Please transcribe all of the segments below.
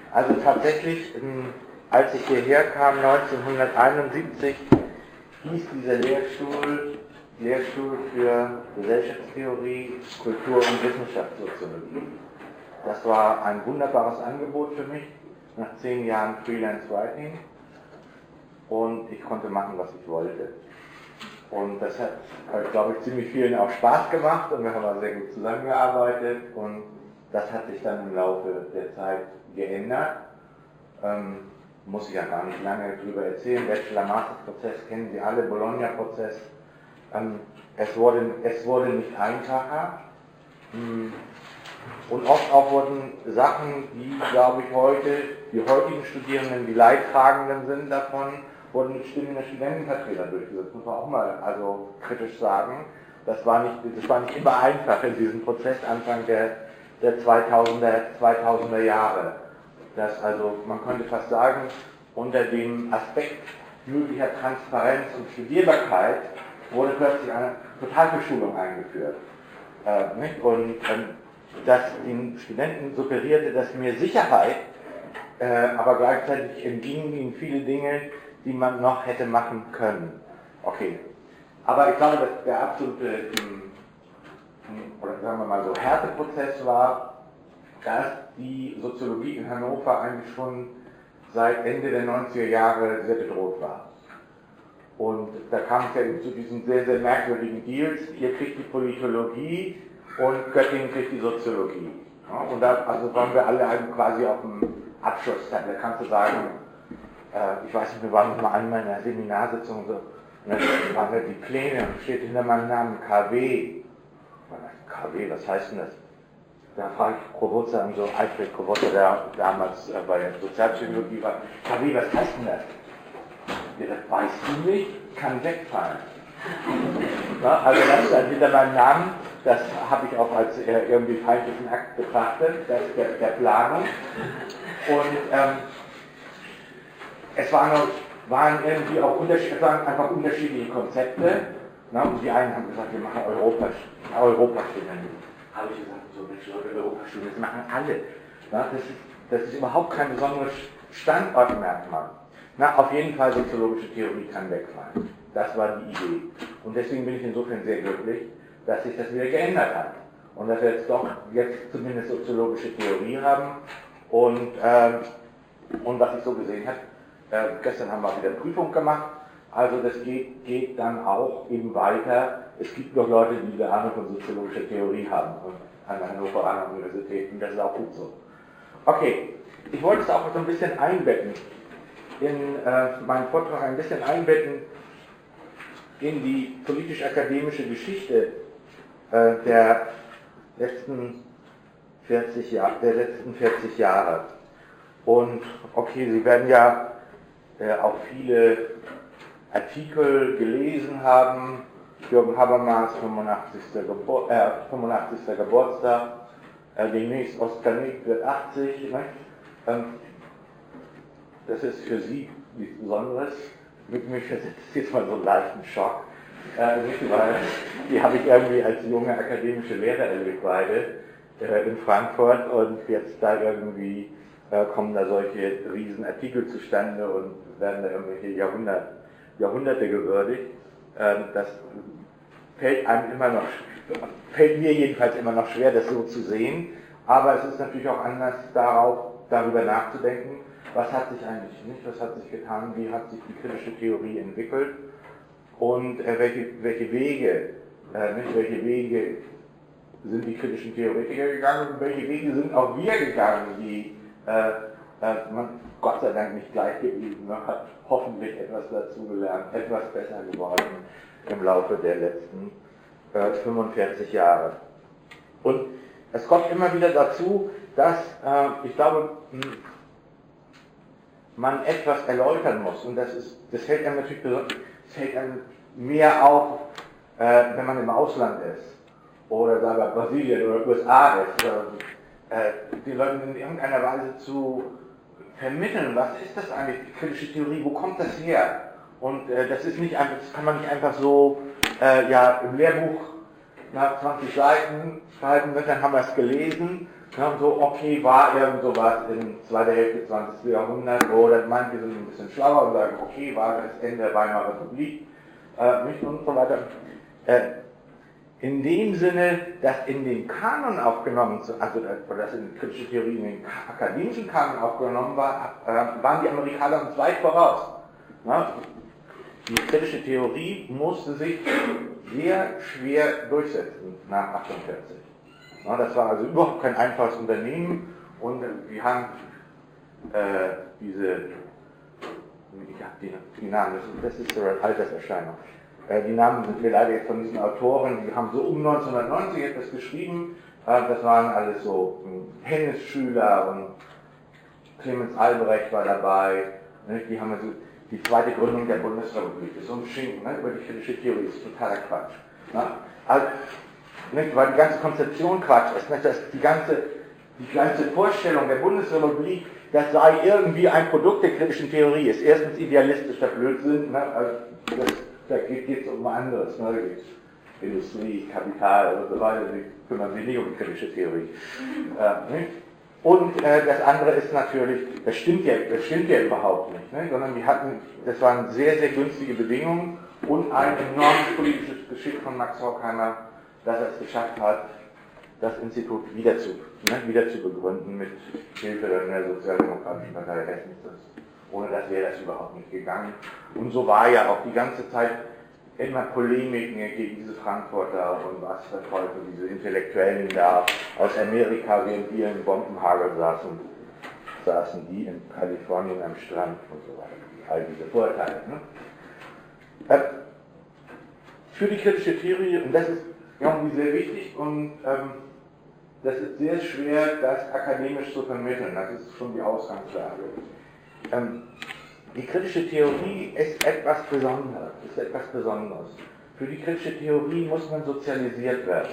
Also tatsächlich, als ich hierher kam, 1971, hieß dieser Lehrstuhl für Gesellschaftstheorie, Kultur und Wissenschaftssoziologie. Das war ein wunderbares Angebot für mich, nach 10 Jahren Freelance Writing, und ich konnte machen, was ich wollte. Und das hat, glaube ich, ziemlich vielen auch Spaß gemacht und wir haben auch sehr gut zusammengearbeitet, und das hat sich dann im Laufe der Zeit geändert. Muss ich ja gar nicht lange drüber erzählen. Bachelor-Master-Prozess kennen Sie alle, Bologna-Prozess. Es wurde nicht einfacher. Und oft auch wurden Sachen, die, glaube ich, die heutigen Studierenden, die Leidtragenden sind davon, wurden mit Stimmen der Studentenvertreter durchgesetzt. Muss man auch mal kritisch sagen. Das war nicht immer einfach in diesem Prozess Anfang der 2000er Jahre. Man könnte fast sagen, unter dem Aspekt möglicher Transparenz und Studierbarkeit wurde plötzlich eine Totalverschulung eingeführt. Und das den Studenten suggerierte, dass mehr Sicherheit, aber gleichzeitig entgingen ihnen viele Dinge, die man noch hätte machen können. Okay. Aber ich glaube, dass der absolute, oder sagen wir mal so, Härteprozess war, dass die Soziologie in Hannover eigentlich schon seit Ende der 90er Jahre sehr bedroht war. Und da kam es ja eben zu diesen sehr, sehr merkwürdigen Deals. Ihr kriegt die Politologie und Göttingen kriegt die Soziologie. Ja, und da waren wir alle quasi auf dem Abschlussstand. Da kannst du sagen, ich weiß nicht, wir waren noch mal an meiner Seminarsitzung so, und dann waren da die Pläne und steht hinter meinem Namen KW. KW, was heißt denn das? Da frage ich Krawutzer an, so Alfred Krawutzer, der damals bei der Sozialpsychologie war. KW, was heißt denn das? Ja, das weißt du nicht, kann wegfallen. Ja, also das ist dann hinter meinem Namen, das habe ich auch als irgendwie feindlichen Akt betrachtet, das der Planung. Und es waren irgendwie auch einfach unterschiedliche Konzepte. Na, und die einen haben gesagt, wir machen Europastudien. Habe ich gesagt, so Mensch, Leute, Europastudien, das machen alle. Na, das ist überhaupt kein besonderes Standortmerkmal. Na, auf jeden Fall soziologische Theorie kann wegfallen. Das war die Idee. Und deswegen bin ich insofern sehr glücklich, dass sich das wieder geändert hat. Und dass wir jetzt zumindest soziologische Theorie haben. Und was ich so gesehen habe, gestern haben wir wieder Prüfung gemacht. Also das geht dann auch eben weiter. Es gibt noch Leute, die eine Ahnung von soziologischer Theorie haben an der Hannoveraner Universität. Und das ist auch gut so. Okay, ich wollte es auch so ein bisschen einbetten, in meinen Vortrag ein bisschen einbetten in die politisch-akademische Geschichte der letzten 40 Jahre. Und okay, Sie werden ja auch viele Artikel gelesen haben. Jürgen Habermas, 85. Geburtstag, demnächst Oskar Nick wird 80. Ne? Das ist für Sie nichts Besonderes. Mit mir versetzt jetzt mal so einen leichten Schock. Weil die habe ich irgendwie als junge akademische Lehrer erlebt, beide in Frankfurt, und jetzt da irgendwie kommen da solche riesen Artikel zustande und werden da irgendwelche Jahrhunderte gewürdigt. Das fällt mir jedenfalls immer noch schwer, das so zu sehen, aber es ist natürlich auch Anlass darüber nachzudenken, was hat sich eigentlich nicht, was hat sich getan, wie hat sich die kritische Theorie entwickelt und welche Wege sind die kritischen Theoretiker gegangen und welche Wege sind auch wir gegangen, die man Gott sei Dank nicht gleich geblieben, man hat hoffentlich etwas dazugelernt, etwas besser geworden im Laufe der letzten 45 Jahre. Und es kommt immer wieder dazu, dass ich glaube, man etwas erläutern muss, und das fällt einem natürlich mehr auf, wenn man im Ausland ist oder sagen wir Brasilien oder USA ist, die Leute in irgendeiner Weise zu vermitteln, was ist das eigentlich, die kritische Theorie, wo kommt das her? Und das kann man nicht einfach so im Lehrbuch nach 20 Seiten schreiben, dann haben wir es gelesen, Ja, so, okay, war irgend sowas in zweiter Hälfte des 20. Jahrhunderts, wo das manche sind ein bisschen schlauer und sagen, okay, war das Ende der Weimarer Republik, nicht und so weiter. In dem Sinne, dass in den Kanon aufgenommen, also dass in kritische Theorie in den akademischen Kanon aufgenommen war, waren die Amerikaner uns weit voraus. Ja, die kritische Theorie musste sich sehr schwer durchsetzen nach 1948. Ja, das war also überhaupt kein einfaches Unternehmen und wir haben ich habe die Namen, das ist so eine Alterserscheinung. Die Namen sind mir leider jetzt von diesen Autoren, die haben so um 1990 etwas geschrieben, das waren alles so Hennes Schüler und Clemens Albrecht war dabei, ne? Die haben also die zweite Gründung der Bundesrepublik, das ist so ein Schinken, ne? Über die kritische Theorie, das ist totaler Quatsch. Ne? Also, nicht, weil die ganze Konzeption Quatsch ist, nicht, dass die ganze Vorstellung der Bundesrepublik, das sei irgendwie ein Produkt der kritischen Theorie, ist erstens idealistischer Blödsinn, ne? Also da geht es um anderes, ne? Industrie, Kapital und so weiter, die kümmern sich nicht um die kritische Theorie. Und das andere ist natürlich, das stimmt ja überhaupt nicht, ne? Sondern das waren sehr, sehr günstige Bedingungen und ein enormes politisches Geschick von Max Horkheimer, dass er es geschafft hat, das Institut wieder zu begründen mit Hilfe der Sozialdemokratischen Partei Hessens. Ohne das wäre das überhaupt nicht gegangen. Und so war ja auch die ganze Zeit immer Polemiken gegen diese Frankfurter und was für Teufel, diese Intellektuellen da aus Amerika, während wir im Bombenhagel saßen die in Kalifornien am Strand und so weiter. All diese Vorteile. Ne? Für die kritische Theorie, und das ist irgendwie sehr wichtig und das ist sehr schwer, das akademisch zu vermitteln, das ist schon die Ausgangslage. Die kritische Theorie ist etwas Besonderes. Für die kritische Theorie muss man sozialisiert werden.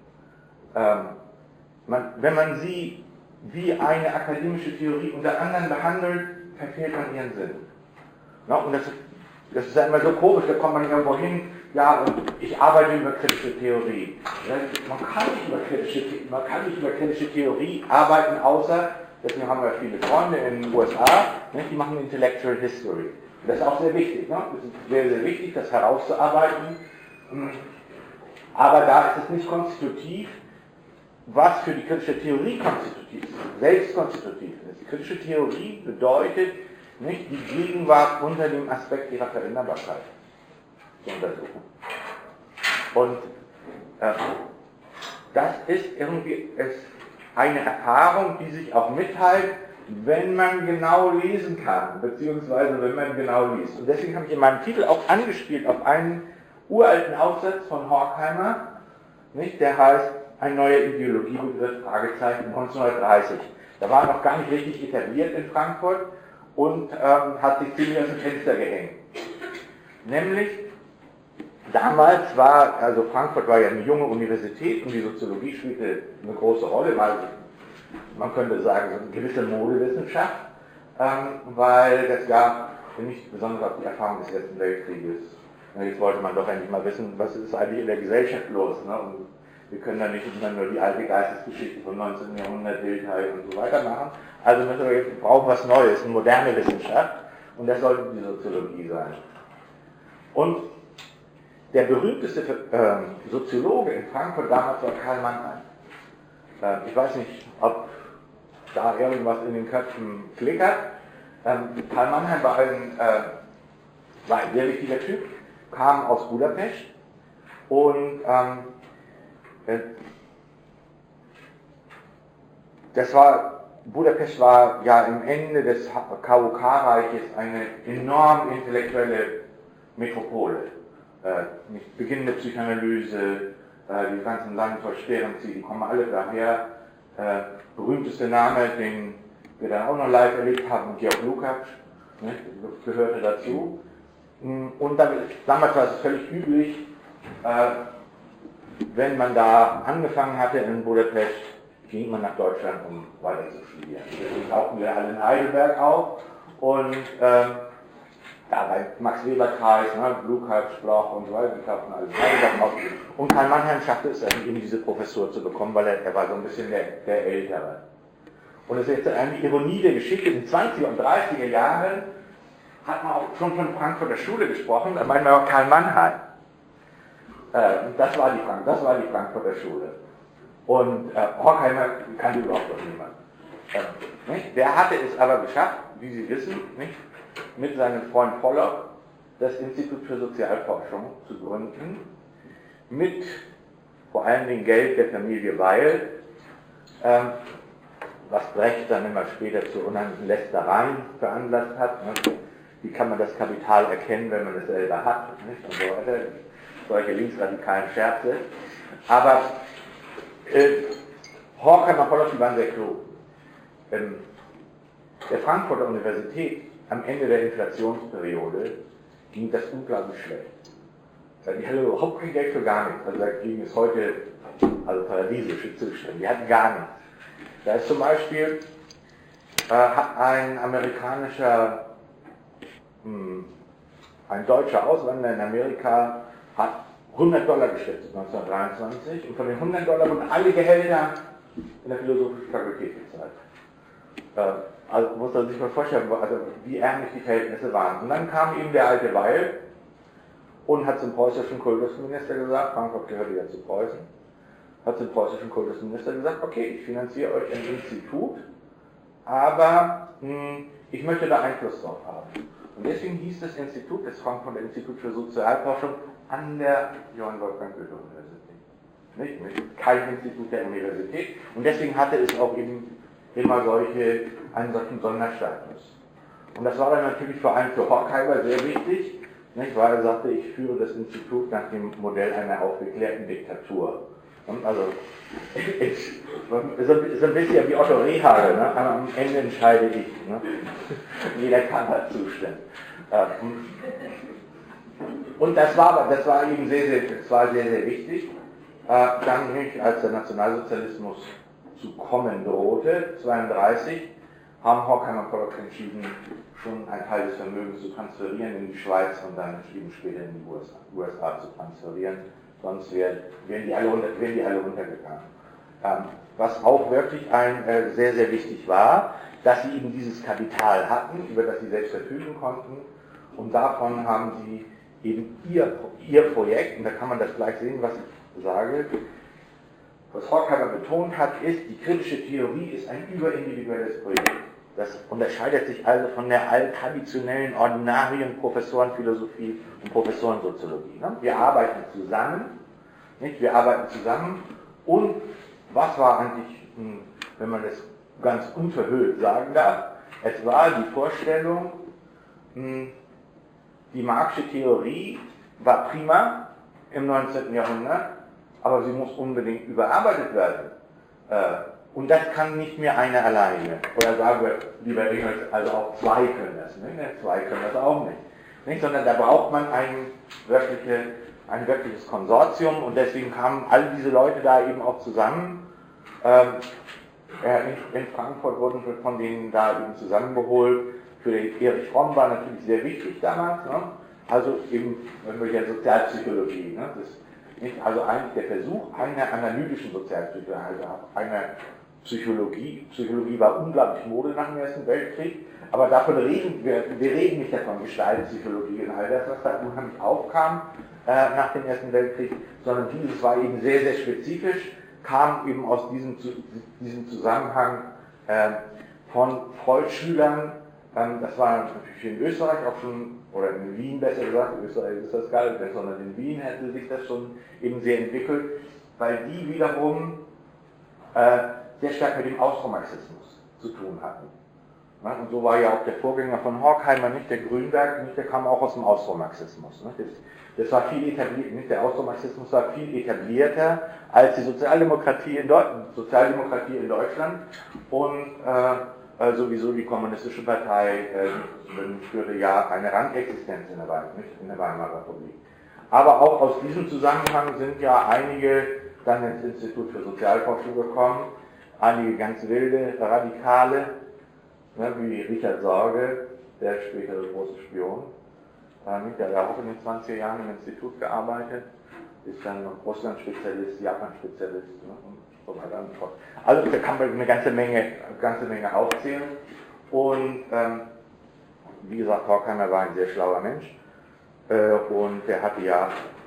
Wenn man sie wie eine akademische Theorie unter anderen behandelt, verfehlt man ihren Sinn. Ja, und das ist einmal so komisch, da kommt man irgendwo hin, ja, und ich arbeite über kritische Theorie. Man kann nicht über kritische Theorie arbeiten, außer, deswegen haben wir viele Freunde in den USA, ne, die machen Intellectual History. Und das ist auch sehr wichtig, ne? Das ist sehr, sehr wichtig, das herauszuarbeiten. Aber da ist es nicht konstitutiv, was für die kritische Theorie konstitutiv ist, selbstkonstitutiv ist. Die kritische Theorie bedeutet nicht die Gegenwart unter dem Aspekt ihrer Veränderbarkeit zu untersuchen. Und das ist irgendwie eine Erfahrung, die sich auch mitteilt, wenn man genau lesen kann, beziehungsweise wenn man genau liest. Und deswegen habe ich in meinem Titel auch angespielt auf einen uralten Aufsatz von Horkheimer, nicht, der heißt Ein neuer Ideologiebegriff, Fragezeichen, 1930. Da war er noch gar nicht richtig etabliert in Frankfurt und hat sich ziemlich aus dem Fenster gehängt. Nämlich, damals also Frankfurt war ja eine junge Universität und die Soziologie spielte eine große Rolle, weil man könnte sagen, so eine gewisse Modewissenschaft, weil das gab nicht besonders auf die Erfahrung des Ersten Weltkrieges. Jetzt wollte man doch endlich mal wissen, was ist eigentlich in der Gesellschaft los. Ne? Und wir können da nicht immer nur die alte Geistesgeschichte vom 19. Jahrhundert, Wildheit und so weiter machen. Also müssen wir jetzt brauchen was Neues, eine moderne Wissenschaft. Und das sollte die Soziologie sein. Und der berühmteste Soziologe in Frankfurt damals war Karl Mannheim. Ich weiß nicht, ob da irgendwas in den Köpfen klickert. Karl Mannheim war ein sehr wichtiger Typ, kam aus Budapest und Budapest war ja im Ende des KUK-Reiches eine enorm intellektuelle Metropole. Beginnende Psychoanalyse, die ganzen Landwehr Sperenzien, die kommen alle daher. Berühmteste Name, den wir dann auch noch live erlebt haben, Georg Lukács, ne, gehörte dazu. Und damals war es völlig üblich, wenn man da angefangen hatte in Budapest, ging man nach Deutschland, um weiter zu studieren. Deswegen tauchten wir alle in Heidelberg auf und ja, bei Max Weber-Kreis, ne, Lukács, und so weiter, die tauchten alles auf. Und Karl Mannheim schaffte es dann eben diese Professur zu bekommen, weil er war so ein bisschen der Ältere. Und es ist jetzt eine Ironie der Geschichte, in den 20er und 30er Jahren hat man auch schon von Frankfurter Schule gesprochen, da meint man auch Karl Mannheim. Das war die Frankfurter Schule. Und Horkheimer kannte überhaupt noch niemand. Der hatte es aber geschafft, wie Sie wissen, nicht, mit seinem Freund Pollock das Institut für Sozialforschung zu gründen, mit vor allen Dingen Geld der Familie Weil, was Brecht dann immer später zu unheimlichen Lästereien veranlasst hat. Ne? Wie kann man das Kapital erkennen, wenn man es selber hat, nicht? Und so weiter. Solche linksradikalen Scherze. Aber Horkheimer und Pollock, die waren sehr klug. Der Frankfurter Universität am Ende der Inflationsperiode ging das unglaublich schlecht. Die hatten überhaupt kein Geld für gar nichts. Also da ging es heute, also paradiesische Zustände. Die hatten gar nichts. Da ist zum Beispiel, hat ein amerikanischer, ein deutscher Auswanderer in Amerika hat $100 geschätzt 1923 und von den $100 wurden alle Gehälter in der Philosophischen Fakultät gezahlt. Also muss man sich mal vorstellen, also wie ärmlich die Verhältnisse waren. Und dann kam eben der alte Weil und hat zum preußischen Kultusminister gesagt, Frankfurt gehörte ja zu Preußen, hat zum preußischen Kultusminister gesagt, okay, ich finanziere euch ein Institut, aber ich möchte da Einfluss drauf haben. Und deswegen hieß das Institut, das Frankfurter Institut für Sozialforschung, an der Johann Wolfgang Goethe-Universität. Nicht? Kein Institut der Universität. Und deswegen hatte es auch eben immer einen solchen Sonderstatus. Und das war dann natürlich vor allem für Horkheimer sehr wichtig, nicht? Weil er sagte, ich führe das Institut nach dem Modell einer aufgeklärten Diktatur. Also, ist ein bisschen wie Otto Rehhagel, ne? Am Ende entscheide ich. Ne? Jeder kann dazu stimmen. Und das war eben sehr, sehr wichtig. Dann nämlich, als der Nationalsozialismus zu kommen drohte, 1932, haben Horkheimer und Pollock entschieden, schon einen Teil des Vermögens zu transferieren in die Schweiz und dann eben später in die USA zu transferieren. Sonst wären die alle untergegangen. Was auch wirklich sehr, sehr wichtig war, dass sie eben dieses Kapital hatten, über das sie selbst verfügen konnten. Und davon haben sie eben ihr Projekt, und da kann man das gleich sehen, was ich sage. Was Horkheimer betont hat, ist, die kritische Theorie ist ein überindividuelles Projekt. Das unterscheidet sich also von der traditionellen Ordinarien Professorenphilosophie und Professorensoziologie. Ne? Wir arbeiten zusammen, nicht? Wir arbeiten zusammen und was war eigentlich, wenn man das ganz unverhüllt sagen darf, es war die Vorstellung, die Marxische Theorie war prima im 19. Jahrhundert, aber sie muss unbedingt überarbeitet werden. Und das kann nicht mehr einer alleine. Oder sagen wir, lieber Engels, also auch zwei können das. Ne? Zwei können das auch nicht. Sondern da braucht man ein wirkliches Konsortium und deswegen kamen all diese Leute da eben auch zusammen. In Frankfurt wurden von denen da eben zusammengeholt. Für den Erich Fromm war natürlich sehr wichtig damals. Ne? Also eben der Sozialpsychologie. Ne? Also eigentlich der Versuch einer analytischen Sozialpsychologie, also einer Psychologie. Psychologie war unglaublich Mode nach dem Ersten Weltkrieg, aber davon reden wir reden nicht davon Gestaltpsychologie und all das, was da unheimlich aufkam nach dem Ersten Weltkrieg, sondern dieses war eben sehr, sehr spezifisch, kam eben aus diesem Zusammenhang von Freud-Schülern. Das war natürlich in Österreich auch schon, oder in Wien besser gesagt, in Österreich ist das gar nicht, sondern in Wien hätte sich das schon eben sehr entwickelt, weil die wiederum sehr stark mit dem Austromarxismus zu tun hatten. Und so war ja auch der Vorgänger von Horkheimer, nicht der Grünberg, nicht, der kam auch aus dem Austromarxismus. Das war viel etabliert, nicht? Der Austromarxismus war viel etablierter als die Sozialdemokratie in Deutschland und sowieso die Kommunistische Partei führte ja eine Rangexistenz in der Weimarer Republik. Aber auch aus diesem Zusammenhang sind ja einige dann ins Institut für Sozialforschung gekommen, einige ganz wilde Radikale, ne, wie Richard Sorge, der spätere große Spion, Der hat auch in den 20er Jahren im Institut gearbeitet, ist dann Russland-Spezialist, Japan-Spezialist, ne, und so weiter und so fort. Also da kann man eine ganze Menge aufzählen. Und wie gesagt, Horkheimer war ein sehr schlauer Mensch und der hatte ja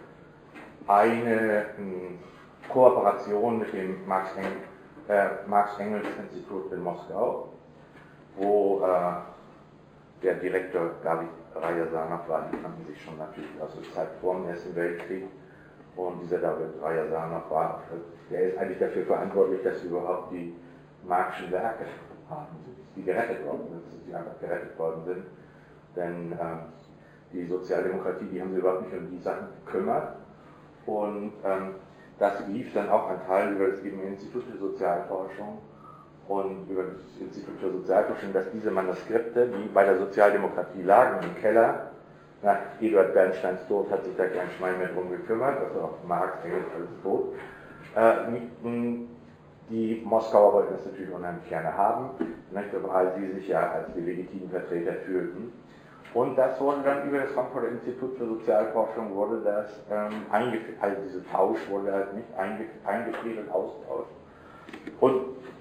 eine Kooperation mit dem Marx-Engels-Institut in Moskau, wo der Direktor David Ryazanov war. Die kannten sich schon natürlich aus der Zeit vor dem Ersten Weltkrieg. Und dieser David Ryazanov war, der ist eigentlich dafür verantwortlich, dass überhaupt die Marxischen Werke haben, die gerettet worden sind, dass sie einfach gerettet worden sind. Denn die Sozialdemokratie, die haben sich überhaupt nicht um die Sachen gekümmert. Und das lief dann auch ein Teil über das Institut für Sozialforschung und über das Institut für Sozialforschung, dass diese Manuskripte, die bei der Sozialdemokratie lagen im Keller, nach Eduard Bernsteins Tod hat sich da kein Schwein mehr drum gekümmert, also auch Marx, Engels, alles tot. Die Moskauer wollten das natürlich unheimlich gerne haben, weil sie sich ja als die legitimen Vertreter fühlten. Und das wurde dann über das Frankfurter Institut für Sozialforschung wurde das also dieser Tausch wurde halt nicht eingefriedelt, ausgetauscht. Und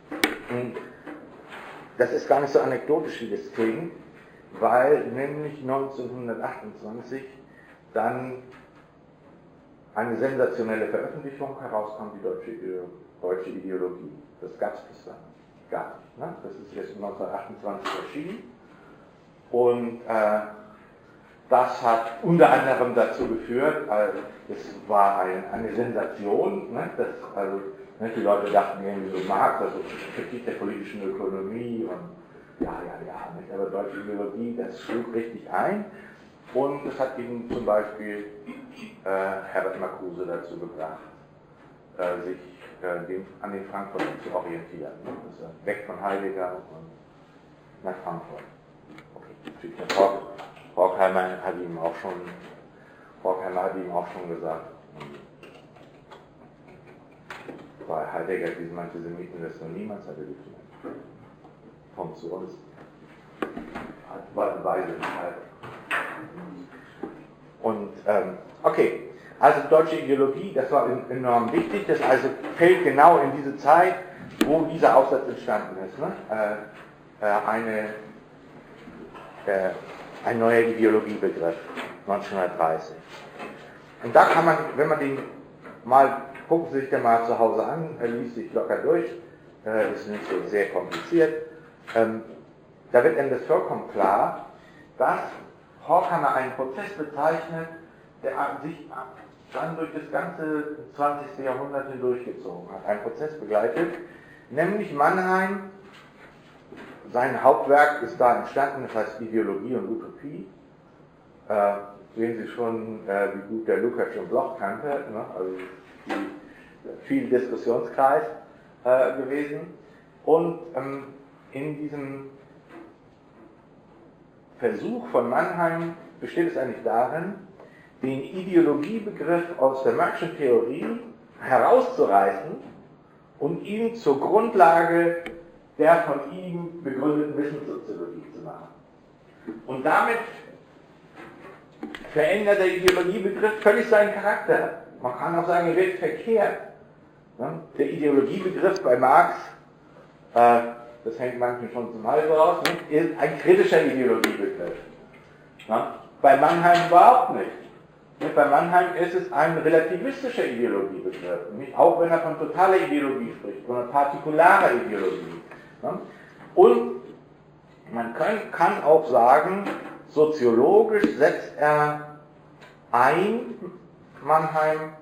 das ist gar nicht so anekdotisch, wie das klingt, weil nämlich 1928 dann eine sensationelle Veröffentlichung herauskam, die deutsche Ideologie. Das gab es bis dann gar nicht. Ne? Das ist jetzt 1928 erschienen. Und das hat unter anderem dazu geführt, es war eine Sensation, ne? Die Leute dachten irgendwie so, Marx, also Kritik der politischen Ökonomie und nicht? Aber deutsche Ideologie, das schlug richtig ein. Und es hat eben zum Beispiel Herbert Marcuse dazu gebracht, sich an den Frankfurtern zu orientieren. Ne? Also weg von Heidegger und nach Frankfurt. Okay. Horkheimer hat ihm auch schon gesagt, bei Heidegger, diesen Antisemiten, das noch niemals hatte gefunden. Kommt zu uns. War eine Weise halt. Und, okay, also deutsche Ideologie, das war enorm wichtig, das also fällt genau in diese Zeit, wo dieser Aufsatz entstanden ist. Ne? Ein neuer Ideologiebegriff, 1930. Und da kann man, wenn man den mal, gucken Sie sich den mal zu Hause an, er liest sich locker durch, ist nicht so sehr kompliziert, da wird einem das vollkommen klar, dass Horkheimer einen Prozess bezeichnet, der sich dann durch das ganze 20. Jahrhundert hindurchgezogen hat, einen Prozess begleitet, nämlich Mannheim. Sein Hauptwerk ist da entstanden, das heißt Ideologie und Utopie. Sehen Sie schon, wie gut der Lukács und Bloch kannte, ne? Also viel Diskussionskreis gewesen. Und in diesem Versuch von Mannheim besteht es eigentlich darin, den Ideologiebegriff aus der Marxischen Theorie herauszureißen und ihn zur Grundlage der von ihm begründeten Wissenssoziologie zu machen. Und damit verändert der Ideologiebegriff völlig seinen Charakter. Man kann auch sagen, er wird verkehrt. Der Ideologiebegriff bei Marx, das hängt manchen schon zum Hals raus, ist ein kritischer Ideologiebegriff. Bei Mannheim überhaupt nicht. Bei Mannheim ist es ein relativistischer Ideologiebegriff. Auch wenn er von totaler Ideologie spricht, von partikularer Ideologie. Und man kann auch sagen, soziologisch setzt er ein, Mannheim,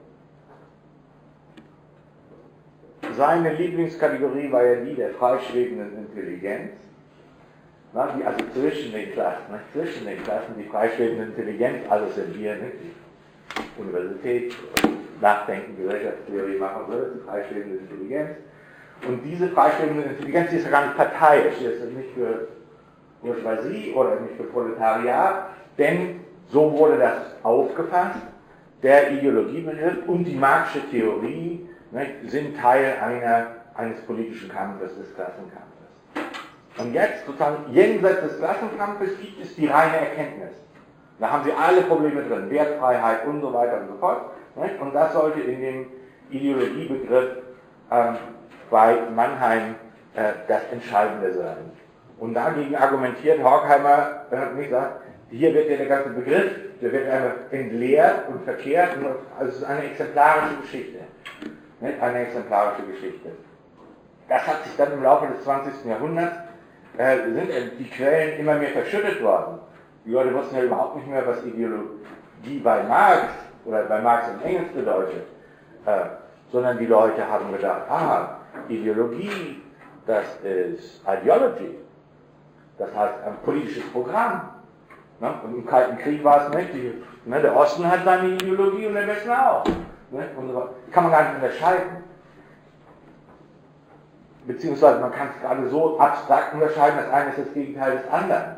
seine Lieblingskategorie war ja die der freischwebenden Intelligenz, die also zwischen den Klassen, die freischwebende Intelligenz, alles sind wir, nicht? Die Universität, Nachdenken, Gesellschaftstheorie machen, so, das ist die freischwebende Intelligenz. Und diese freischwebende Intelligenz, die ist ja gar nicht parteiisch, die ist nicht für Bourgeoisie oder nicht für Proletariat, denn so wurde das aufgefasst, der Ideologiebegriff und die Marxische Theorie, ne, sind Teil eines politischen Kampfes, des Klassenkampfes. Und jetzt, sozusagen jenseits des Klassenkampfes, gibt es die reine Erkenntnis. Da haben sie alle Probleme drin, Wertfreiheit und so weiter und so fort. Nicht? Und das sollte in dem Ideologiebegriff bei Mannheim das Entscheidende sein. Und dagegen argumentiert Horkheimer, nicht sagt, hier wird ja der ganze Begriff, der wird einfach entleert und verkehrt, und also es ist eine exemplarische Geschichte. Nicht? Eine exemplarische Geschichte. Das hat sich dann im Laufe des 20. Jahrhunderts, sind die Quellen immer mehr verschüttet worden. Die Leute wussten ja überhaupt nicht mehr, was Ideologie bei Marx oder bei Marx und Engels bedeutet, sondern die Leute haben gedacht, Ideologie, das ist Ideology, das heißt ein politisches Programm. Ne? Und im Kalten Krieg war es nicht, der Osten hat seine Ideologie und der Westen auch. Ne? Und so kann man gar nicht unterscheiden. Beziehungsweise man kann es gerade so abstrakt unterscheiden, das eine ist das Gegenteil des anderen.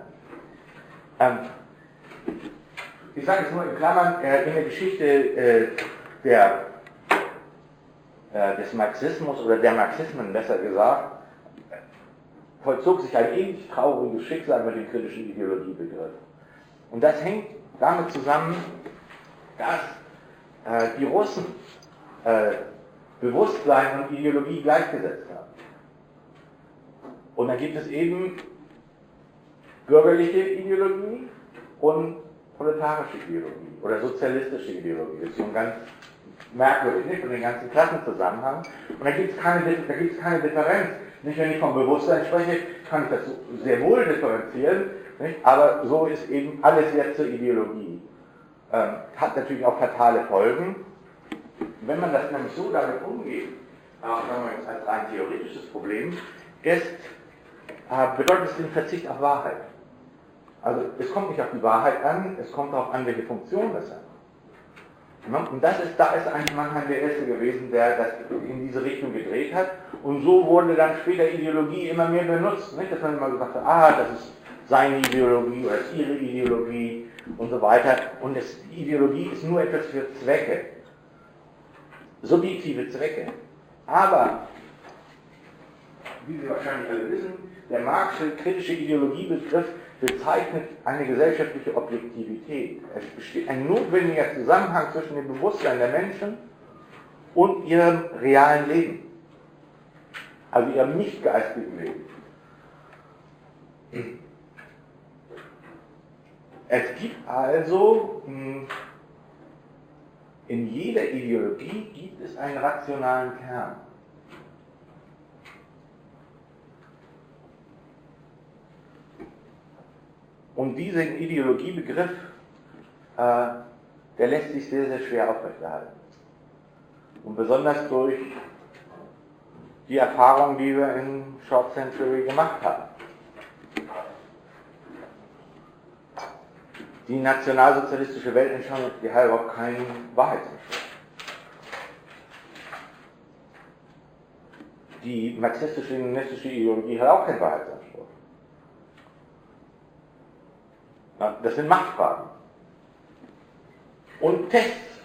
Ich sage es nur in Klammern, in der Geschichte des Marxismus oder der Marxismen besser gesagt, vollzog sich ein ähnlich trauriges Schicksal mit dem kritischen Ideologiebegriff. Und das hängt damit zusammen, dass die Russen Bewusstsein und Ideologie gleichgesetzt haben. Und dann gibt es eben bürgerliche Ideologie und proletarische Ideologie oder sozialistische Ideologie. Das ist schon ganz merkwürdig, nicht? Und den ganzen Klassenzusammenhang. Und da gibt es keine Differenz. Nicht, wenn ich vom Bewusstsein spreche, kann ich das sehr wohl differenzieren, nicht? Aber so ist eben alles jetzt zur Ideologie. Hat natürlich auch fatale Folgen. Wenn man das nämlich so damit umgeht, auch sagen wir jetzt als rein theoretisches Problem, bedeutet es den Verzicht auf Wahrheit. Also es kommt nicht auf die Wahrheit an, es kommt darauf an, welche Funktion das hat. Und da ist eigentlich Mannheim der Erste gewesen, der das in diese Richtung gedreht hat. Und so wurde dann später Ideologie immer mehr benutzt. Nicht? Dass man immer gesagt hat, das ist seine Ideologie oder ist ihre Ideologie und so weiter. Und die Ideologie ist nur etwas für Zwecke. Subjektive Zwecke. Aber, wie Sie wahrscheinlich alle wissen, der Marxische kritische Ideologiebegriff bezeichnet eine gesellschaftliche Objektivität. Es besteht ein notwendiger Zusammenhang zwischen dem Bewusstsein der Menschen und ihrem realen Leben. Also ihrem nicht geistigen Leben. Es gibt also in jeder Ideologie gibt es einen rationalen Kern. Und diesen Ideologiebegriff, der lässt sich sehr, sehr schwer aufrechterhalten. Und besonders durch die Erfahrung, die wir in Short Century gemacht haben. Die nationalsozialistische Weltanschauung, die hat überhaupt keinen Wahrheitsanspruch. Die marxistische-leninistische Ideologie hat auch keinen Wahrheitsanspruch. Das sind Machtfragen. Und Tests.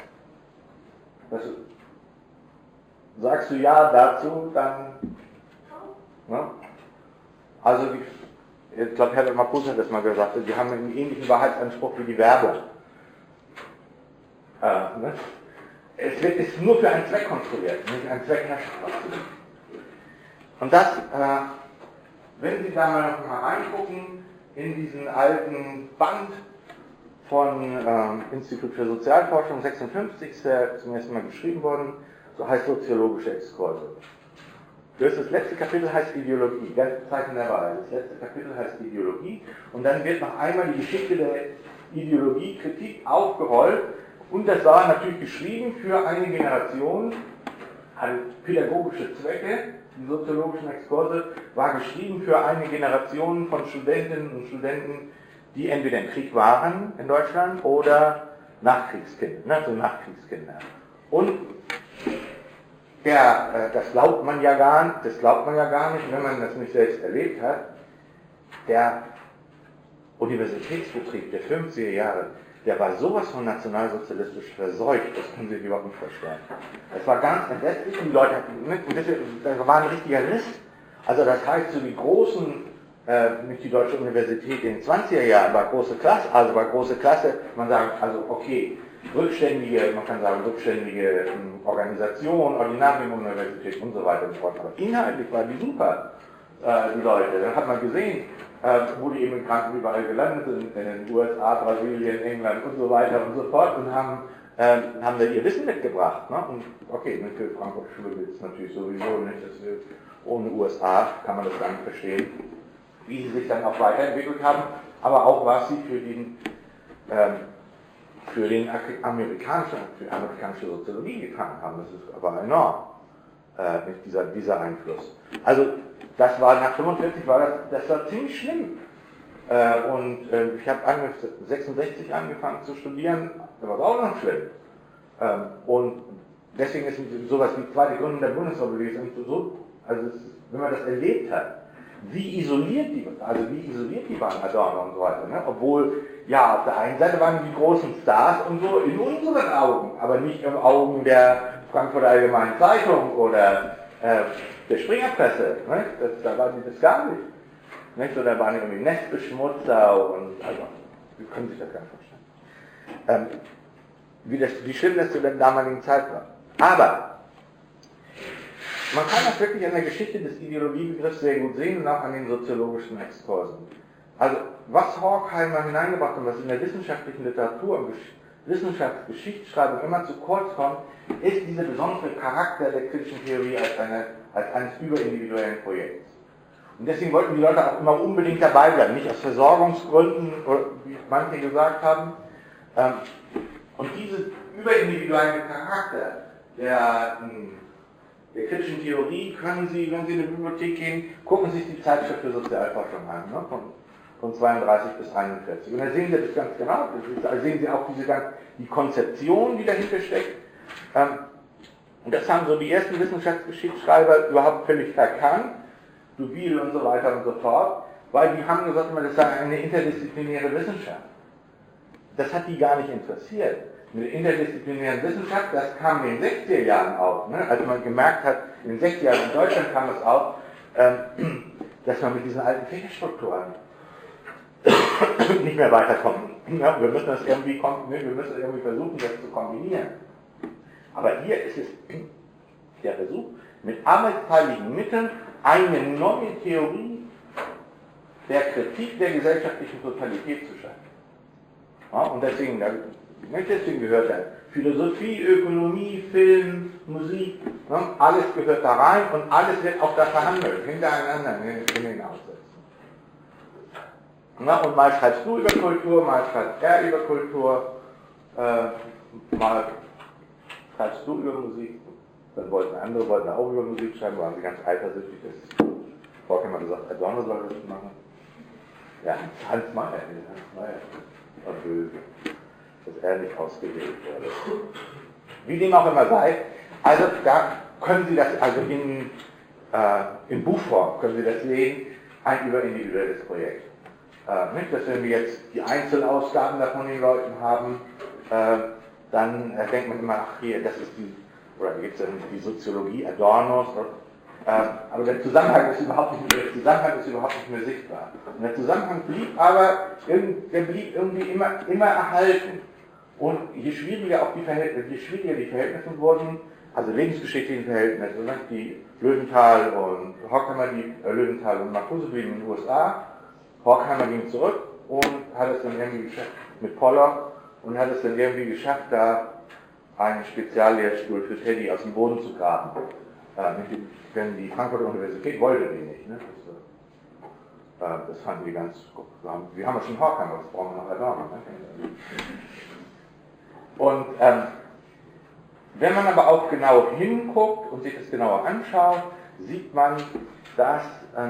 Sagst du ja dazu, dann... Ne? Also, ich glaube, Herbert Marcuse hat das mal gesagt, die haben einen ähnlichen Wahrheitsanspruch wie die Werbung. Ne? Es ist nur für einen Zweck konstruiert, nicht ein Zweck herrscht. Und das, wenn Sie da mal noch mal reingucken, in diesen alten Band von Institut für Sozialforschung 56, der zum ersten Mal geschrieben worden, so heißt soziologische Exkurse. Das letzte Kapitel heißt Ideologie, ganz bezeichnenderweise. Das letzte Kapitel heißt Ideologie und dann wird noch einmal die Geschichte der Ideologiekritik aufgerollt und das war natürlich geschrieben für eine Generation, an pädagogische Zwecke. Die soziologischen Exkurse war geschrieben für eine Generation von Studentinnen und Studenten, die entweder im Krieg waren in Deutschland oder Nachkriegskinder, ne, so Nachkriegskinder. Und das glaubt man ja gar nicht, wenn man das nicht selbst erlebt hat. Der Universitätsbetrieb der 50er Jahre, der war sowas von nationalsozialistisch verseucht, das können Sie sich überhaupt nicht vorstellen. Das war ganz entsetzlich, die Leute hatten, da war ein richtiger Riss. Also das heißt, so die großen nicht die Deutsche Universität in den 20er Jahren war große Klasse, man sagt, also okay, man kann sagen, rückständige Organisation, Ordinarium-Universität und so weiter und so fort. Aber inhaltlich war die super, die Leute. Dann hat man gesehen, wo die Immigranten überall gelandet sind, in den USA, Brasilien, England und so weiter und so fort und haben da ihr Wissen mitgebracht. Ne? Und okay, mit der Frankfurter Schule gibt es natürlich sowieso nicht, ohne USA kann man das gar nicht verstehen, wie sie sich dann auch weiterentwickelt haben, aber auch was sie für die amerikanische Soziologie getan haben. Das ist aber enorm, dieser Einfluss. Also das war nach 45 das war ziemlich schlimm. Ich habe 66 angefangen zu studieren, das war auch noch schlimm. Und deswegen ist sowas wie zweite Gründung der Bundesrepublik so, also wenn man das erlebt hat, wie isoliert die waren, Adorno und so weiter, ne? Obwohl, ja, auf der einen Seite waren die großen Stars und so in unseren Augen, aber nicht im Augen der Frankfurter Allgemeinen Zeitung oder der Springerpresse, ne? Da waren die das gar nicht. Nicht? So, da waren irgendwie Nestbeschmutzer und, also, wir können sich das gar nicht vorstellen. Wie schlimm das zu der damaligen Zeit war. Aber man kann das wirklich an der Geschichte des Ideologiebegriffs sehr gut sehen und auch an den soziologischen Exkursen. Also, was Horkheimer hineingebracht hat, was in der wissenschaftlichen Literatur und Wissenschaftsgeschichtsschreibung immer zu kurz kommt, ist dieser besondere Charakter der kritischen Theorie als eines überindividuellen Projekts. Und deswegen wollten die Leute auch immer unbedingt dabei bleiben, nicht aus Versorgungsgründen, wie manche gesagt haben. Und diesen überindividuellen Charakter der kritischen Theorie können Sie, wenn Sie in die Bibliothek gehen, gucken Sie sich die Zeitschrift für Sozialforschung an, ne, von 32 bis 41. Und da sehen Sie das ganz genau, da sehen Sie auch die Konzeption, die dahinter steckt. Und das haben so die ersten Wissenschaftsgeschichtsschreiber überhaupt völlig verkannt, Dubil und so weiter und so fort, weil die haben gesagt, das sei eine interdisziplinäre Wissenschaft. Das hat die gar nicht interessiert. Mit der interdisziplinären Wissenschaft, das kam in den 60er Jahren auf. Ne? Als man gemerkt hat, in den 60er Jahren in Deutschland kam es auf, dass man mit diesen alten Fächerstrukturen nicht mehr weiterkommt. Ja, wir müssen das irgendwie versuchen, das zu kombinieren. Aber hier ist es der Versuch, mit arbeitsteiligen Mitteln eine neue Theorie der Kritik der gesellschaftlichen Totalität zu schaffen. Ja, und deswegen gehört da Philosophie, Ökonomie, Film, Musik, ne, alles gehört da rein und alles wird auch da verhandelt, hintereinander in den Aussätzen. Und mal schreibst du über Kultur, mal schreibt er über Kultur, mal schreibst du über Musik. Dann andere wollten auch über Musik schreiben, waren sie ganz eifersüchtig. Vorher mal gesagt, Adorno soll das machen. Ja, Hans Mayer war böse, dass er nicht ausgewählt wurde. Wie dem auch immer sei, also da können Sie das, also in Buchform können Sie das sehen, ein überindividuelles Projekt. Nicht, dass wenn wir jetzt die Einzelausgaben davon den Leuten haben, dann denkt man immer, ach hier, das ist oder da gibt es ja die Soziologie Adornos, aber der Zusammenhang ist überhaupt nicht mehr sichtbar. Und der Zusammenhang blieb aber, irgendwie immer erhalten. Und je schwieriger die Verhältnisse wurden, also lebensgeschichtlichen Verhältnisse, ne, die Löwenthal und Horkheimer, Löwenthal und Marcuse blieben in den USA, Horkheimer ging zurück und hat es dann irgendwie geschafft, mit Pollock, und hat es dann irgendwie geschafft, da einen Speziallehrstuhl für Teddy aus dem Boden zu graben. Denn die Frankfurter Universität wollte den nicht. Ne? Das fanden die ganz gut. Wir haben ja schon Horkheimer, das brauchen wir noch Adorno. Ne? Und wenn man aber auch genau hinguckt und sich das genauer anschaut, sieht man, dass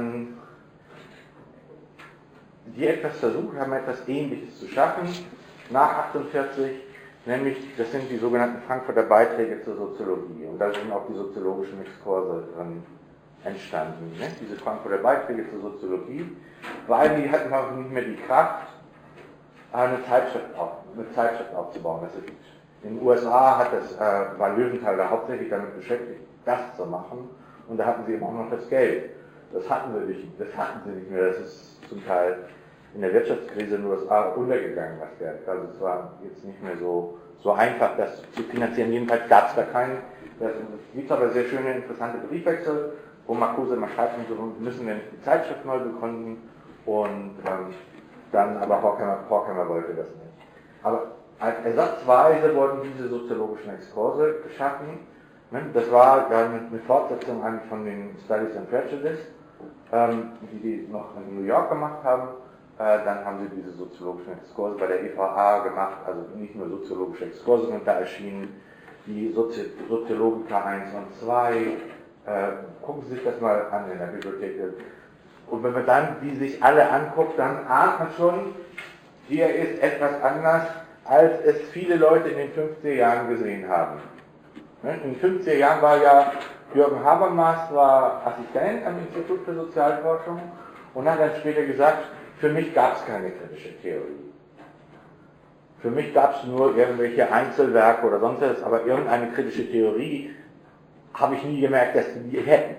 die etwas versucht haben, etwas Ähnliches zu schaffen nach 48, nämlich das sind die sogenannten Frankfurter Beiträge zur Soziologie. Und da sind auch die soziologischen Exkurse drin entstanden. Ne? Diese Frankfurter Beiträge zur Soziologie, weil die hatten auch nicht mehr die Kraft, eine Zeitschrift aufzubauen. Das ist, in den USA war Löwenthal da hauptsächlich damit beschäftigt, das zu machen, und da hatten sie eben auch noch das Geld. Das hatten sie nicht mehr. Das ist zum Teil in der Wirtschaftskrise in den USA untergegangen, das Geld. Also es war jetzt nicht mehr so einfach, das zu finanzieren. Jedenfalls gab es da keinen. Es gibt aber sehr schöne, interessante Briefwechsel, wo Marcuse mal schreibt, wir müssen die Zeitschrift neu begründen, und dann aber Horkheimer wollte das nicht. Aber ersatzweise wurden diese soziologischen Exkurse geschaffen. Das war eine Fortsetzung eigentlich von den Studies on Prejudice, die noch in New York gemacht haben. Dann haben sie diese soziologischen Exkurse bei der EVA gemacht, also nicht nur soziologische Exkurse, sondern da erschienen die Soziologika 1 und 2. Gucken Sie sich das mal an in der Bibliothek. Und wenn man dann die sich alle anguckt, dann ahnt man schon, hier ist etwas anders, als es viele Leute in den 50er Jahren gesehen haben. In den 50er Jahren war ja Jürgen Habermas war Assistent am Institut für Sozialforschung und hat dann später gesagt, für mich gab es keine kritische Theorie. Für mich gab es nur irgendwelche Einzelwerke oder sonst was, aber irgendeine kritische Theorie habe ich nie gemerkt, dass sie die hätten.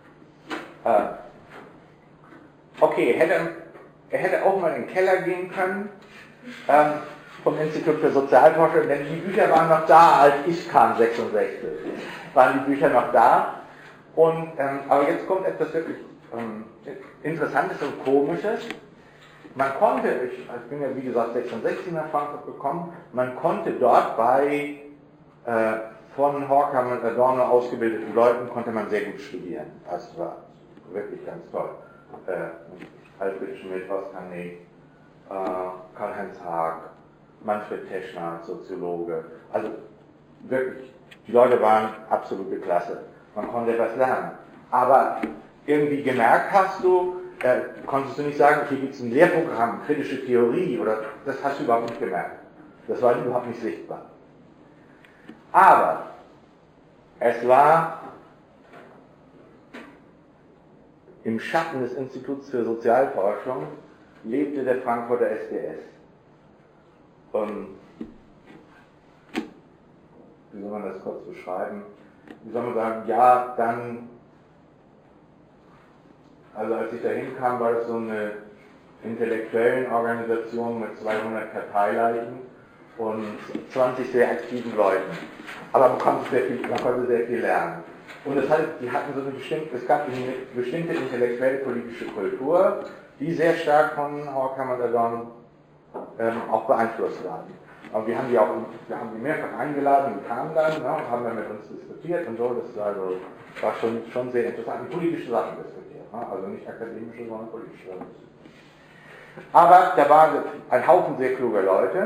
Okay, er hätte auch mal in den Keller gehen können vom Institut für Sozialforschung, denn die Bücher waren noch da, als ich kam, 66. Waren die Bücher noch da. Und, aber jetzt kommt etwas wirklich Interessantes und Komisches. Man konnte, ich bin ja wie gesagt 66 nach Frankfurt gekommen, man konnte dort bei von Horkheimer und Adorno ausgebildeten Leuten konnte man sehr gut studieren. Das war wirklich ganz toll. Alfred Schmidt, Oskar Nick, Karl-Heinz Haag, Manfred Teschner, Soziologe. Also wirklich, die Leute waren absolute Klasse. Man konnte etwas lernen. Aber irgendwie gemerkt konntest du nicht sagen, hier gibt es ein Lehrprogramm, kritische Theorie, oder das hast du überhaupt nicht gemerkt. Das war überhaupt nicht sichtbar. Aber es war im Schatten des Instituts für Sozialforschung lebte der Frankfurter SDS. Wie soll man das kurz beschreiben? Wie soll man sagen, ja, dann, also als ich da hinkam, war das so eine intellektuellen Organisation mit 200 Karteileichen und 20 sehr aktiven Leuten. Aber man konnte sehr viel lernen. Und es gab eine bestimmte intellektuelle politische Kultur, die sehr stark von Horkheimer und Adorno auch beeinflusst waren. Und wir haben die mehrfach eingeladen, die kamen dann, und haben dann mit uns diskutiert und so. Das war schon sehr interessant, politische Sachen diskutiert. Also nicht akademische, sondern politische Sachen. Aber da war ein Haufen sehr kluger Leute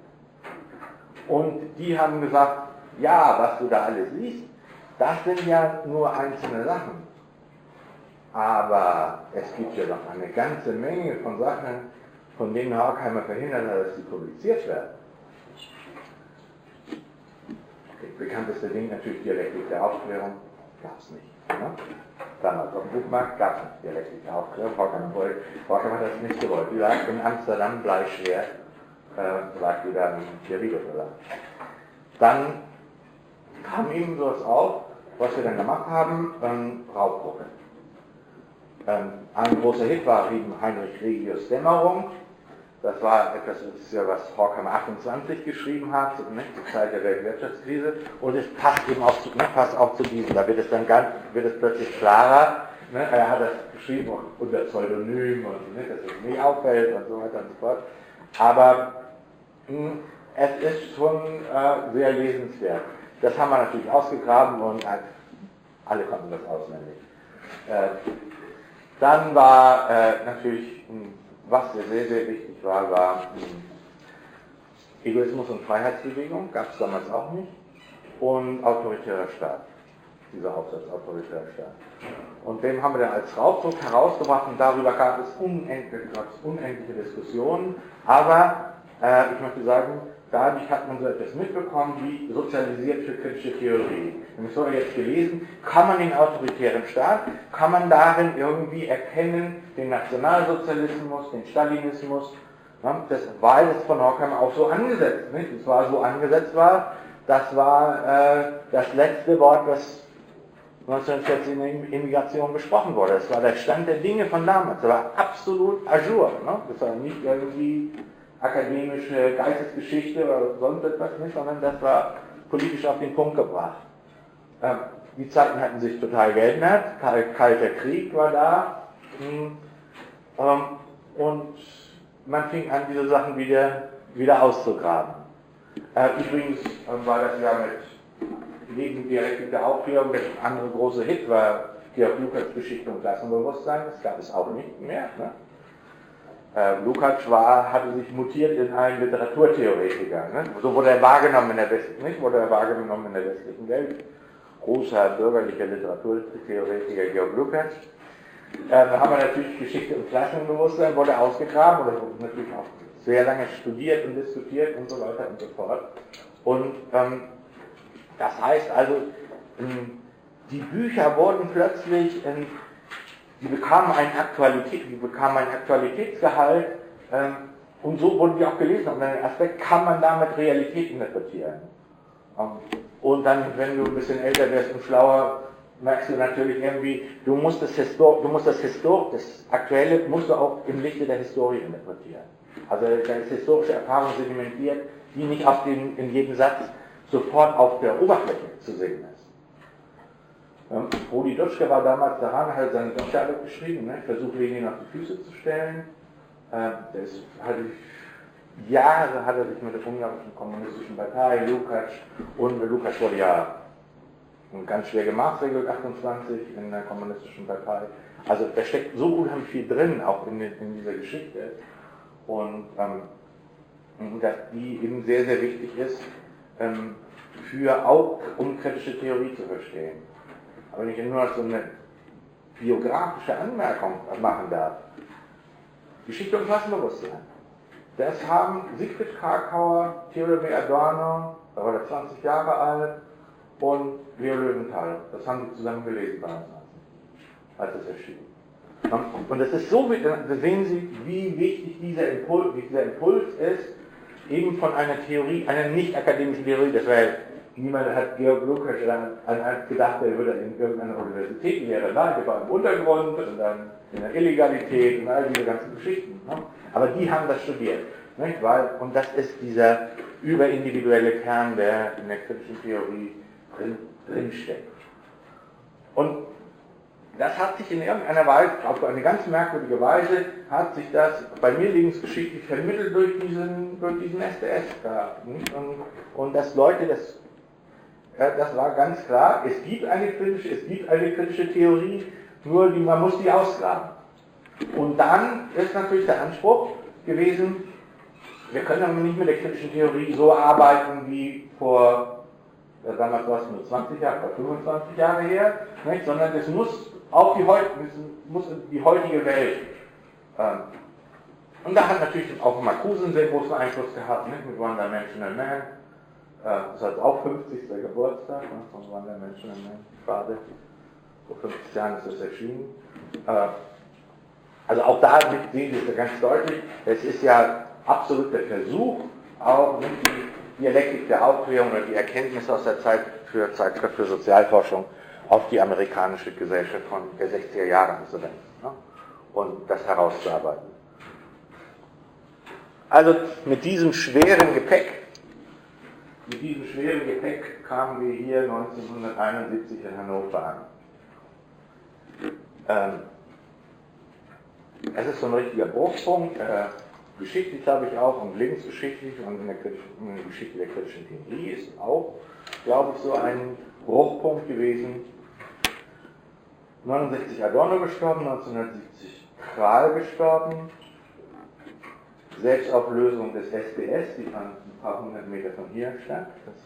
und die haben gesagt, ja, was du da alles siehst, das sind ja nur einzelne Sachen. Aber es gibt ja noch eine ganze Menge von Sachen, von denen Horkheimer verhindert hat, dass sie publiziert werden. Das bekannteste Ding natürlich Dialektik der Aufklärung, gab es nicht. Ne? Damals auf dem Buchmarkt gab es nicht Dialektik der Aufklärung, Horkheimer hat das nicht gewollt. Die lag in Amsterdam, Bleischwer, lag die dann hier wieder. Dann kam eben sowas auf, was wir dann gemacht haben, Raubgruppe. Ein großer Hit war Heinrich Regius Dämmerung. Das war etwas, was Horkheimer 28 geschrieben hat, zur Zeit der Weltwirtschaftskrise. Und es passt eben auch zu diesem. Da wird es plötzlich klarer. Ne? Er hat das geschrieben unter Pseudonym und dass es nicht auffällt und so weiter und so fort. Aber es ist schon sehr lesenswert. Das haben wir natürlich ausgegraben und alle konnten das auswendig. Dann war natürlich, was sehr, sehr wichtig war Egoismus und Freiheitsbewegung, gab es damals auch nicht, und autoritärer Staat, dieser Aufsatz autoritärer Staat. Und den haben wir dann als Raubdruck herausgebracht und darüber gab es unendliche Diskussionen, aber ich möchte sagen, dadurch hat man so etwas mitbekommen wie sozialisiert für kritische Theorie. Nämlich so jetzt gelesen, kann man den autoritären Staat, kann man darin irgendwie erkennen, den Nationalsozialismus, den Stalinismus, weil es von Horkheimer auch so angesetzt, nicht? Es war so angesetzt das war das letzte Wort, was 1940 in der Immigration besprochen wurde. Das war der Stand der Dinge von damals. Das war absolut à jour. Ne? Das war nicht irgendwie akademische Geistesgeschichte oder sonst etwas nicht, sondern das war politisch auf den Punkt gebracht. Die Zeiten hatten sich total geändert, kalter Krieg war da und man fing an, diese Sachen wieder auszugraben. Übrigens war das ja neben Dialektik der Aufklärung der andere große Hit war Georg Lukács Geschichte und Klassenbewusstsein, das gab es auch nicht mehr. Ne? Lukács hatte sich mutiert in einen Literaturtheoretiker. Ne? So wurde er wahrgenommen in der westlichen Welt. Großer bürgerlicher Literaturtheoretiker Georg Lukács. Da haben wir natürlich Geschichte und Klassenbewusstsein, wurde ausgegraben oder wurde natürlich auch sehr lange studiert und diskutiert und so weiter und so fort. Und das heißt also, die Bücher wurden plötzlich, die bekamen einen Aktualitätsgehalt und so wurden die auch gelesen. Und einen Aspekt kann man damit Realität interpretieren. Und dann, wenn du ein bisschen älter wirst und schlauer, merkst du natürlich irgendwie, das Aktuelle musst du auch im Lichte der Historie interpretieren. Also da ist historische Erfahrung sedimentiert, die nicht in jedem Satz sofort auf der Oberfläche zu sehen ist. Rudi Dutschke war damals daran, hat seine Doktorarbeit geschrieben, ne? Versuch Lenin auf die Füße zu stellen. Jahre hat er sich mit der ungarischen kommunistischen Partei, Lukács wurde ja ganz schwer gemaßregelt, 28 in der kommunistischen Partei. Also da steckt so unheimlich viel drin, auch in dieser Geschichte. Und dass die eben sehr, sehr wichtig ist, um kritische Theorie zu verstehen. Aber wenn ich nur noch so eine biografische Anmerkung machen darf. Geschichte und Klassenbewusstsein. Das haben Siegfried Kracauer, Theodor W. Adorno, da war er 20 Jahre alt, und Leo Löwenthal. Das haben sie zusammen gelesen damals, als es erschien. Und das ist so, da sehen Sie, wie wichtig dieser Impuls ist, eben von einer Theorie, einer nicht akademischen Theorie. Das war niemand hat Georg Lukács an gedacht, er würde in irgendeiner Universität lehren. Nein, der war im Untergrund und dann in der Illegalität und all diese ganzen Geschichten. Ne? Aber die haben das studiert. Nicht? Und das ist dieser überindividuelle Kern, der in der kritischen Theorie drinsteckt. Und das hat sich in irgendeiner Weise, auf eine ganz merkwürdige Weise, hat sich das bei mir lebensgeschichtlich vermittelt durch diesen SDS da. Und dass Leute, das war ganz klar, es gibt eine kritische Theorie, nur man muss die ausgraben. Und dann ist natürlich der Anspruch gewesen, wir können aber nicht mit der kritischen Theorie so arbeiten wie vor, damals war es nur 20 Jahre oder 25 Jahre her, nicht? Sondern es muss auch die heutige Welt. Und da hat natürlich auch Marcuse einen sehr großen Einfluss gehabt, nicht? Mit One Dimensional Man. Das hat auch 50. Geburtstag von One Dimensional Man, gerade. Vor 50 Jahren ist das erschienen. Also auch da sehen Sie es ganz deutlich, es ist ja absolut der Versuch, auch mit die Dialektik der Aufklärung oder die Erkenntnisse aus der Zeitschrift für Sozialforschung auf die amerikanische Gesellschaft von der 60er Jahre anzuwenden, ne? Und das herauszuarbeiten. Also mit diesem schweren Gepäck kamen wir hier 1971 in Hannover an. Es ist so ein richtiger Bruchpunkt, geschichtlich glaube ich auch und lebensgeschichtlich und in der Geschichte der kritischen Theorie ist auch, glaube ich, so ein Bruchpunkt gewesen. 1969 Adorno gestorben, 1970 Krahl gestorben, Selbstauflösung des SDS, die fand ein paar hundert Meter von hier statt,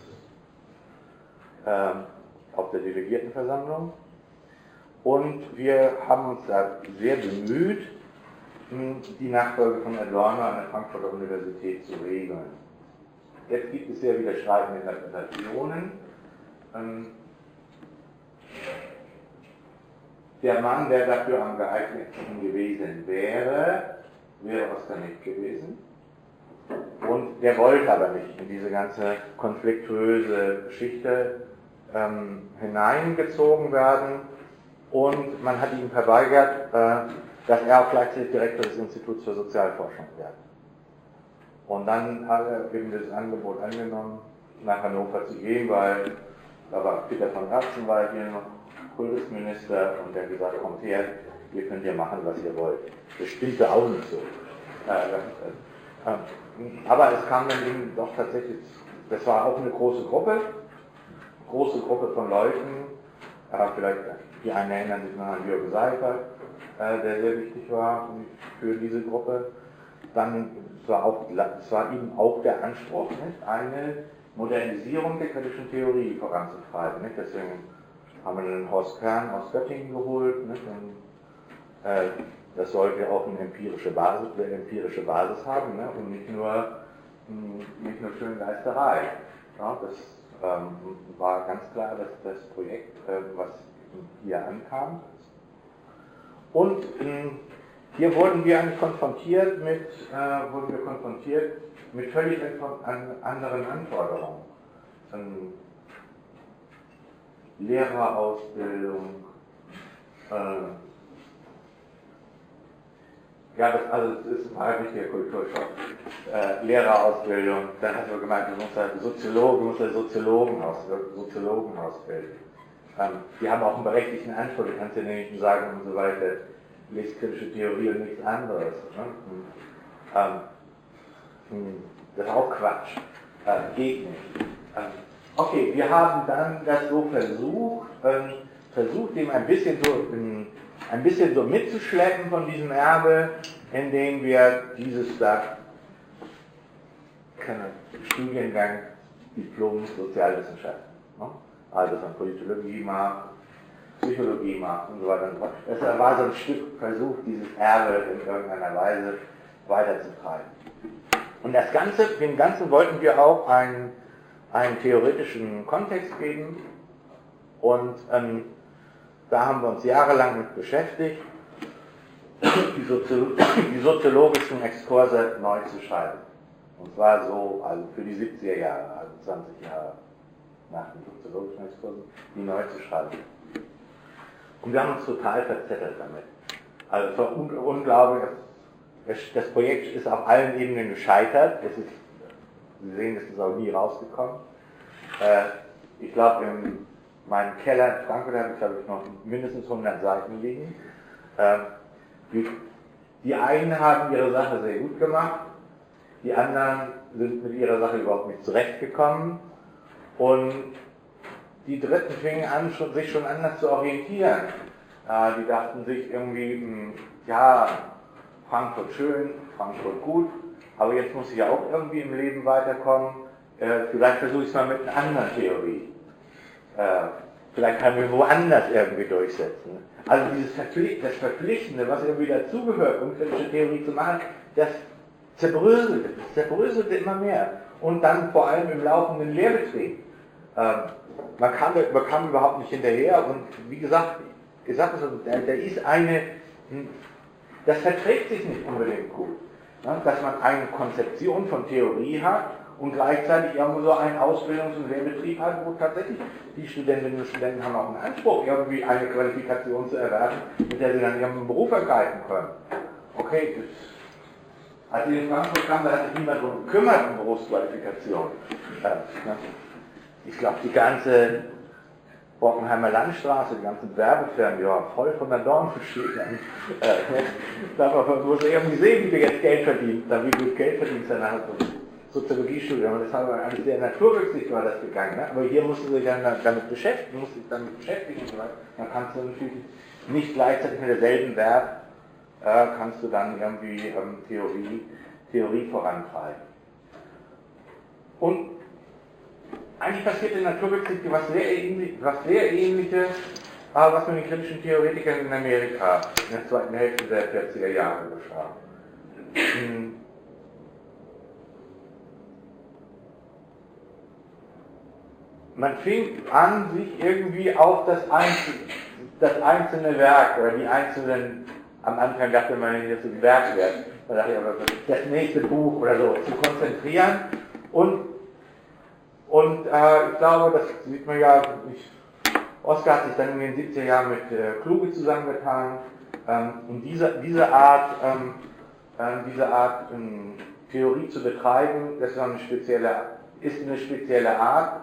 auf der Delegiertenversammlung. Und wir haben uns da sehr bemüht, die Nachfolge von Adorno an der Frankfurter Universität zu regeln. Jetzt gibt es sehr widerstreitende Interpretationen. Der Mann, der dafür am geeignetsten gewesen wäre Oskar Nick gewesen. Und der wollte aber nicht in diese ganze konfliktuöse Geschichte hineingezogen werden und man hat ihm verweigert, dass er auch gleichzeitig Direktor des Instituts für Sozialforschung wird. Und dann hat er eben das Angebot angenommen, nach Hannover zu gehen, weil da war Peter von Herzen, war hier noch Kultusminister und der hat gesagt, kommt her, ihr könnt ja machen, was ihr wollt. Das stimmte auch nicht so. Aber es kam dann eben doch tatsächlich, das war auch eine große Gruppe von Leuten, vielleicht die einen erinnern sich noch an Jürgen Seifert, der sehr wichtig war für diese Gruppe. Dann es war eben auch der Anspruch, nicht, eine Modernisierung der kritischen Theorie voranzutreiben. Nicht? Deswegen haben wir den Horst Kern aus Göttingen geholt. Nicht? Und, das sollte auch eine empirische Basis haben, ne? Und nicht nur Schöngeisterei. Ja, das war ganz klar das Projekt, was hier ankam. Und hier wurden wir eigentlich konfrontiert mit völlig anderen Anforderungen. Lehrerausbildung, ja, das ist ein richtiger Kulturschock. Lehrerausbildung, dann hat man gemeint, du musst Soziologen ausbilden. Die haben auch einen berechtigten Anspruch, du kannst ja nicht sagen und so weiter, lest kritische Theorie und nichts anderes. Ne? Das ist auch Quatsch. Geht nicht. Okay, wir haben dann das so versucht, dem ein bisschen so mitzuschleppen von diesem Erbe, indem wir dieses Studiengang Diplom Sozialwissenschaften, ne? Also von Politologie macht, Psychologie macht und so weiter und so fort. Das war so ein Stück Versuch, dieses Erbe in irgendeiner Weise weiterzutreiben. Und dem Ganzen wollten wir auch einen theoretischen Kontext geben und da haben wir uns jahrelang mit beschäftigt, die soziologischen Exkurse neu zu schreiben. Und zwar so, also für die 70er Jahre, also 20 Jahre nach den soziologischen Exkursen, die neu zu schreiben. Und wir haben uns total verzettelt damit. Also es war unglaublich, das Projekt ist auf allen Ebenen gescheitert. Sie sehen, es ist auch nie rausgekommen. Ich glaube, in meinem Keller in Frankfurt habe ich noch mindestens 100 Seiten liegen. Die einen haben ihre Sache sehr gut gemacht, die anderen sind mit ihrer Sache überhaupt nicht zurechtgekommen und die Dritten fingen an, sich schon anders zu orientieren. Die dachten sich irgendwie, ja, Frankfurt schön, Frankfurt gut, aber jetzt muss ich ja auch irgendwie im Leben weiterkommen. Vielleicht versuche ich es mal mit einer anderen Theorie. Vielleicht kann ich woanders irgendwie durchsetzen. Also das Verpflichtende, was irgendwie dazugehört, um kritische Theorie zu machen, das zerbröselte immer mehr. Und dann vor allem im laufenden Lehrbetrieb. Man kam überhaupt nicht hinterher und wie gesagt, das verträgt sich nicht unbedingt gut. Ne? Dass man eine Konzeption von Theorie hat und gleichzeitig irgendwo so einen Ausbildungs- und Lehrbetrieb hat, wo tatsächlich die Studentinnen und Studenten haben auch einen Anspruch, irgendwie eine Qualifikation zu erwerben, mit der sie dann ihren Beruf ergreifen können. Okay, als ich in Frankfurt kam, da hat sich niemand darum gekümmert, um Berufsqualifikation. Ich glaube, die ganze Bockenheimer Landstraße, die ganzen Werbefirmen, ja, voll von der Dornenschädern. Da muss man irgendwie sehen, wie du jetzt Geld verdienst, wie du Geld verdienst danach. Soziologiestudium, und das haben wir eigentlich sehr naturwüchsig war das gegangen, ne? Aber hier musst du dich dann damit beschäftigen, und so weiter. Dann kannst du natürlich nicht gleichzeitig mit derselben Verb, kannst du dann irgendwie Theorie vorantreiben. Und eigentlich passiert in Naturwissenschaft was sehr ähnliches, was mit den kritischen Theoretikern in Amerika in der zweiten Hälfte der 40er Jahre geschah. Man fing an, sich irgendwie auf das einzelne Werk oder die einzelnen, am Anfang dachte man, jetzt ein Werk wird, man dachte aber das nächste Buch oder so, zu konzentrieren und Und ich glaube, das sieht man ja, Oskar hat sich dann in den 70er Jahren mit Kluge zusammengetan. Und diese Art Theorie zu betreiben, das ist eine spezielle Art.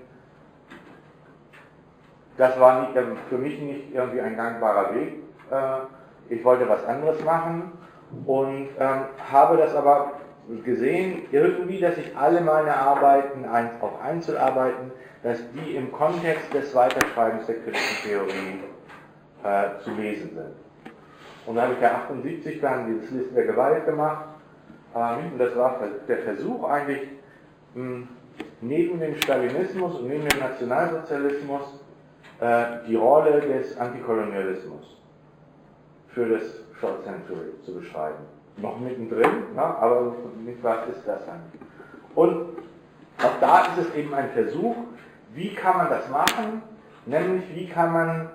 Das war nicht, für mich nicht irgendwie ein gangbarer Weg. Ich wollte was anderes machen und habe das aber gesehen, irgendwie, dass ich alle meine Arbeiten, auch Einzelarbeiten, dass die im Kontext des Weiterschreibens der kritischen Theorie zu lesen sind. Und da habe ich ja 78 dann dieses Listen der Gewalt gemacht. Und das war der Versuch eigentlich, neben dem Stalinismus und neben dem Nationalsozialismus die Rolle des Antikolonialismus für das Short Century zu beschreiben. Noch mittendrin, aber nicht was ist das dann. Und auch da ist es eben ein Versuch, wie kann man das machen, nämlich wie kann man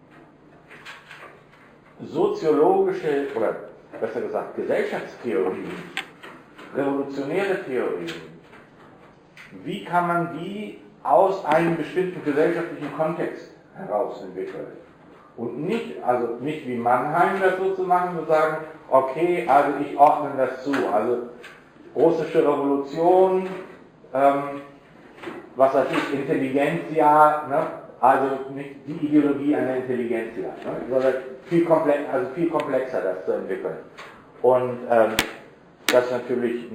soziologische, oder besser gesagt Gesellschaftstheorien, revolutionäre Theorien, wie kann man die aus einem bestimmten gesellschaftlichen Kontext heraus entwickeln. Und nicht wie Mannheim das so zu machen, zu sagen, okay, also ich ordne das zu, also russische Revolution, was weiß ich, Intelligenzia, ne? Also nicht die Ideologie einer Intelligenzia, ne? Sondern viel komplexer das zu entwickeln. Und das natürlich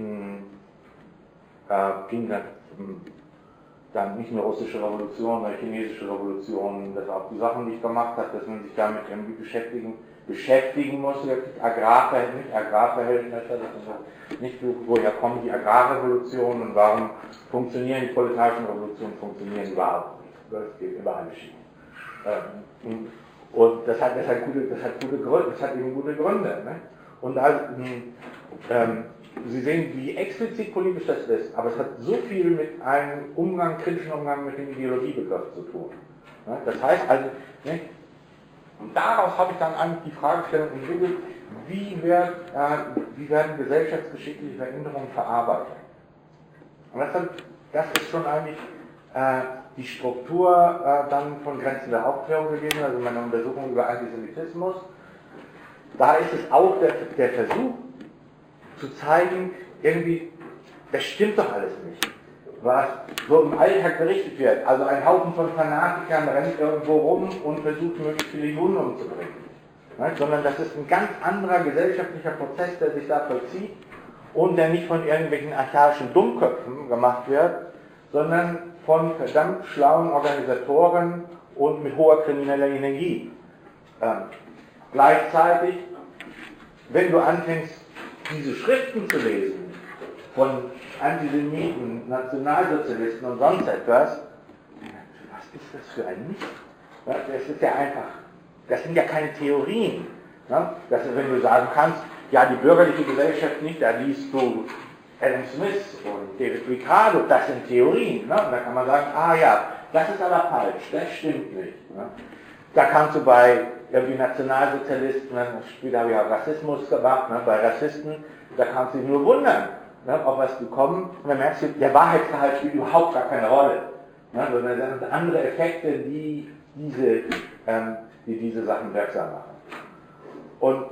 ging dann nicht nur russische Revolution, sondern chinesische Revolution, das auch die Sachen, die ich gemacht habe, dass man sich damit irgendwie beschäftigen muss, wirklich Agrarverhältnisse, nicht woher kommen die Agrarrevolutionen und warum funktionieren die proletarischen Revolutionen, funktionieren überhaupt nicht. Das geht über alle Schienen. Und das hat eben gute Gründe. Ne? Und Sie sehen, wie explizit politisch das ist, aber es hat so viel mit einem kritischen Umgang mit dem Ideologiebegriff zu tun. Ne? Das heißt also, ne? Und daraus habe ich dann eigentlich die Fragestellung entwickelt, wie werden gesellschaftsgeschichtliche Veränderungen verarbeitet. Und das ist schon eigentlich die Struktur dann von Grenzen der Aufklärung gewesen, also meine Untersuchung über Antisemitismus. Da ist es auch der Versuch zu zeigen, irgendwie, das stimmt doch alles nicht, was so im Alltag berichtet wird. Also ein Haufen von Fanatikern rennt irgendwo rum und versucht, möglichst viele Juden umzubringen. Ne? Sondern das ist ein ganz anderer gesellschaftlicher Prozess, der sich da vollzieht und der nicht von irgendwelchen archaischen Dummköpfen gemacht wird, sondern von verdammt schlauen Organisatoren und mit hoher krimineller Energie. Gleichzeitig, wenn du anfängst, diese Schriften zu lesen von Antisemiten, Nationalsozialisten und sonst etwas, was ist das für ein Mist? Das ist ja einfach, das sind ja keine Theorien. Wenn du sagen kannst, ja, die bürgerliche Gesellschaft nicht, da liest du Adam Smith und David Ricardo, das sind Theorien. Und da kann man sagen, ja, das ist aber falsch, das stimmt nicht. Da kannst du bei irgendwie Nationalsozialisten, später habe ich auch Rassismus gemacht, bei Rassisten, da kannst du dich nur wundern, auf was du kommst, und dann merkst du, der Wahrheitsgehalt spielt überhaupt gar keine Rolle. Sondern das sind andere Effekte, die diese Sachen wirksam machen. Und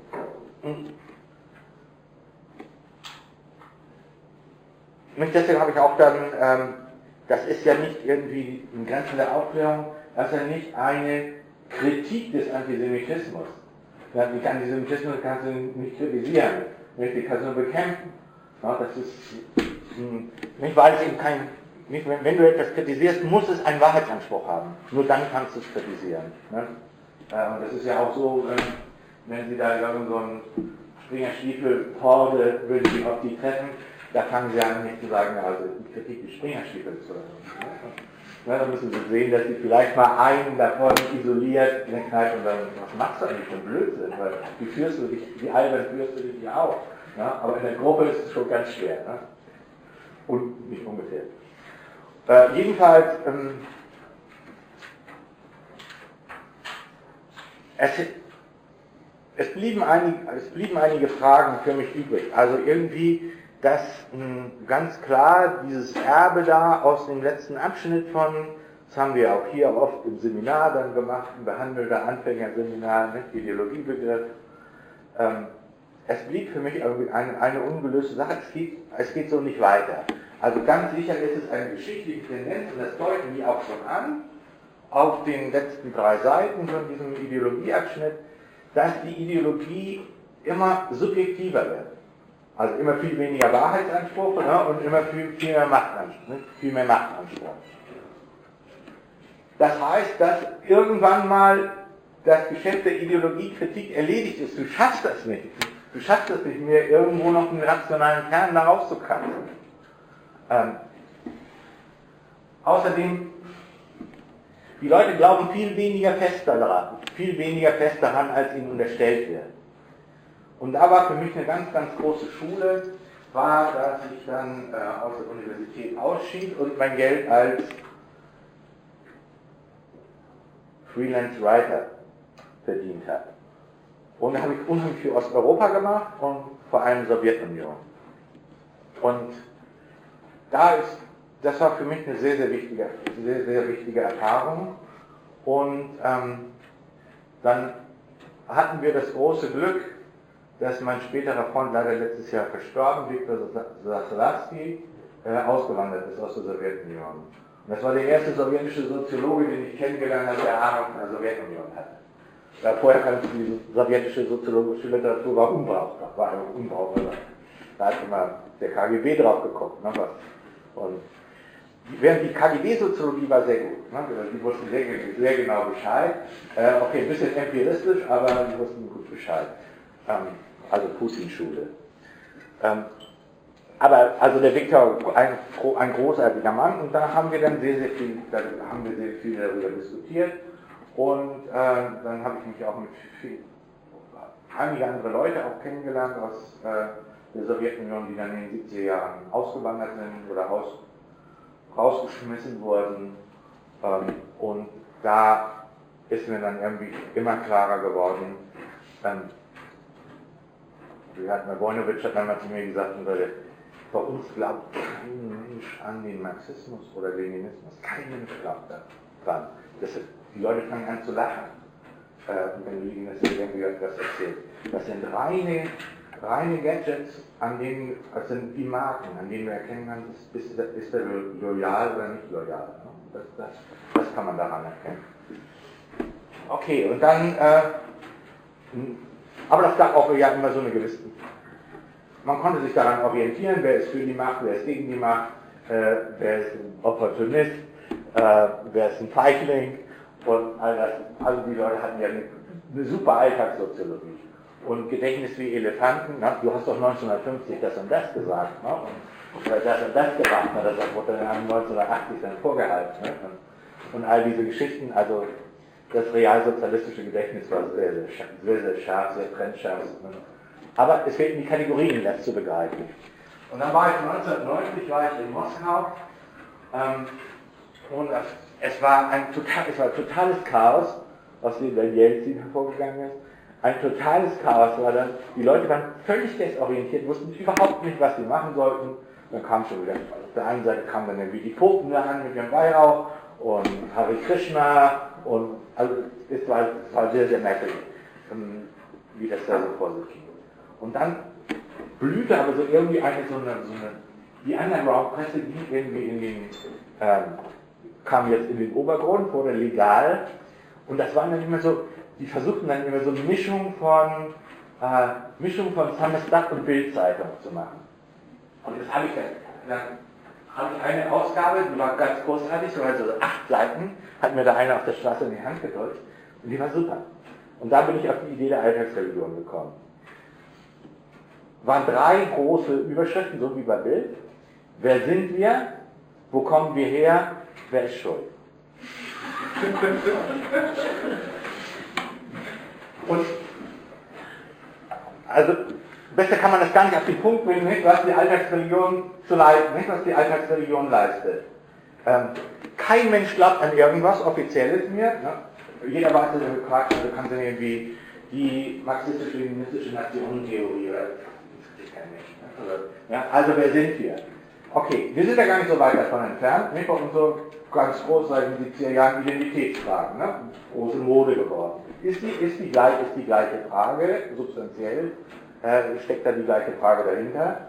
deswegen habe ich auch dann, das ist ja nicht irgendwie in Grenzen der Aufklärung, das ist ja nicht eine Kritik des Antisemitismus. Den Antisemitismus kannst du nicht kritisieren, den kannst du nur bekämpfen. Das ist nicht, weil es eben wenn du etwas kritisierst, muss es einen Wahrheitsanspruch haben. Nur dann kannst du es kritisieren. Und das ist ja auch so, wenn Sie da irgend so einen Springerstiefel-Horde, würden Sie auf die treffen, da fangen Sie an nicht zu sagen, also die Kritik des Springerstiefels zu da müssen Sie sehen, dass Sie vielleicht mal einen davon isoliert in der Kneipe und sagen, was machst du eigentlich für einen Blödsinn? Weil wie albern führst du dich hier auf? Aber in der Gruppe ist es schon ganz schwer. Und nicht ungefähr. Jedenfalls, es blieben einige Fragen für mich übrig. Also irgendwie dass ganz klar dieses Erbe da aus dem letzten Abschnitt von, das haben wir auch hier oft im Seminar dann gemacht, ein behandelter Anfängerseminar mit Ideologiebegriff, es blieb für mich irgendwie eine ungelöste Sache, es geht so nicht weiter. Also ganz sicher ist es eine geschichtliche Tendenz, und das deuten die auch schon an, auf den letzten 3 Seiten von diesem Ideologieabschnitt, dass die Ideologie immer subjektiver wird. Also immer viel weniger Wahrheitsansprüche, ne, und immer viel mehr Machtanspruch. Ne, viel mehr Machtanspruch. Das heißt, dass irgendwann mal das Geschäft der Ideologiekritik erledigt ist. Du schaffst das nicht. Du schaffst es nicht mehr, irgendwo noch einen rationalen Kern da rauszukratzen. Außerdem, die Leute glauben viel weniger fest daran, als ihnen unterstellt wird. Und da war für mich eine ganz, ganz große Schule, war, dass ich dann aus der Universität ausschied und mein Geld als Freelance Writer verdient habe. Und da habe ich unheimlich viel Osteuropa gemacht und vor allem Sowjetunion. Und das war für mich eine sehr, sehr wichtige Erfahrung. Und dann hatten wir das große Glück, dass mein späterer Freund, leider letztes Jahr verstorben, Viktor Zaslavsky, ausgewandert ist aus der Sowjetunion. Und das war der erste sowjetische Soziologe, den ich kennengelernt habe, der Ahnung von der Sowjetunion hatte. Weil vorher kannte die sowjetische soziologische Literatur war unbrauchbar, war einfach unbrauchbar. Da hat immer der KGB drauf geguckt. Ne, was. Und während die KGB-Soziologie war sehr gut. Ne, die wussten sehr genau Bescheid. Okay, ein bisschen empiristisch, aber die wussten gut Bescheid. Also Putin-Schule. Aber also der Viktor, ein großartiger Mann, und da haben wir dann sehr viel darüber diskutiert. Und dann habe ich mich auch mit einige andere Leute auch kennengelernt aus der Sowjetunion, die dann in den 70er Jahren ausgewandert sind oder rausgeschmissen wurden. Und da ist mir dann irgendwie immer klarer geworden, Wojnowitsch hat einmal zu mir gesagt, bei uns glaubt kein Mensch an den Marxismus oder Leninismus. Kein Mensch glaubt daran. Die Leute fangen an zu lachen, wenn du ihnen das irgendwie etwas erzählst. Das sind reine Gadgets, das sind die Marken, an denen du erkennen kannst, ist der loyal oder nicht loyal. Das kann man daran erkennen. Okay, und dann, aber das gab auch ja immer so eine gewisse, man konnte sich daran orientieren, wer ist für die Macht, wer ist gegen die Macht, wer ist ein Opportunist, wer ist ein Feigling, und all das. Also die Leute hatten ja eine super Alltagssoziologie. Und Gedächtnis wie Elefanten, na, du hast doch 1950 das und das gesagt, ne? Oder das und das gemacht, ne? Das wurde dann 1980 dann vorgehalten. Ne? Und all diese Geschichten, also das realsozialistische Gedächtnis war sehr scharf, sehr trennscharf. Ne? Aber es fehlten die Kategorien, das zu begreifen. Und dann war ich 1990 in Moskau, und es war totales Chaos, aus dem der Jelzin hervorgegangen ist. Ein totales Chaos war das. Die Leute waren völlig desorientiert, wussten überhaupt nicht, was sie machen sollten. Dann kam schon wieder, auf der einen Seite kamen dann irgendwie die Popen da an mit ihrem Weihrauch und Hare Krishna, und also es war sehr, sehr merkwürdig, wie das da so vor sich ging. Und dann blühte aber so irgendwie die Underground-Presse ging irgendwie kam jetzt in den Obergrund, wurde legal, und das waren dann immer so, die versuchten dann immer so eine Mischung von Samizdat und Bildzeitung zu machen. Und das habe ich dann habe ich eine Ausgabe, die war ganz großartig, so also 8 Seiten, hat mir da einer auf der Straße in die Hand gedrückt, und die war super. Und da bin ich auf die Idee der Alltagsreligion gekommen. Waren 3 große Überschriften, so wie bei Bild. Wer sind wir? Wo kommen wir her? Wer ist schuld? Und also besser kann man das gar nicht auf den Punkt bringen, nicht, was die Alltagsreligion was die Alltagsreligion leistet. Kein Mensch glaubt an irgendwas Offizielles mehr. Ne? Jeder weiß, dass er gefragt hat, also kannst du irgendwie die marxistisch-leninistische Nationentheorie, oder das ist kein Mensch. Ne? Also, Ja, also wer sind wir? Okay, wir sind ja gar nicht so weit davon entfernt. Nicht bei uns so ganz groß seit den 70er Jahren Identitätsfragen, ne? Große Mode geworden. Ist die gleiche Frage, substanziell, steckt da die gleiche Frage dahinter.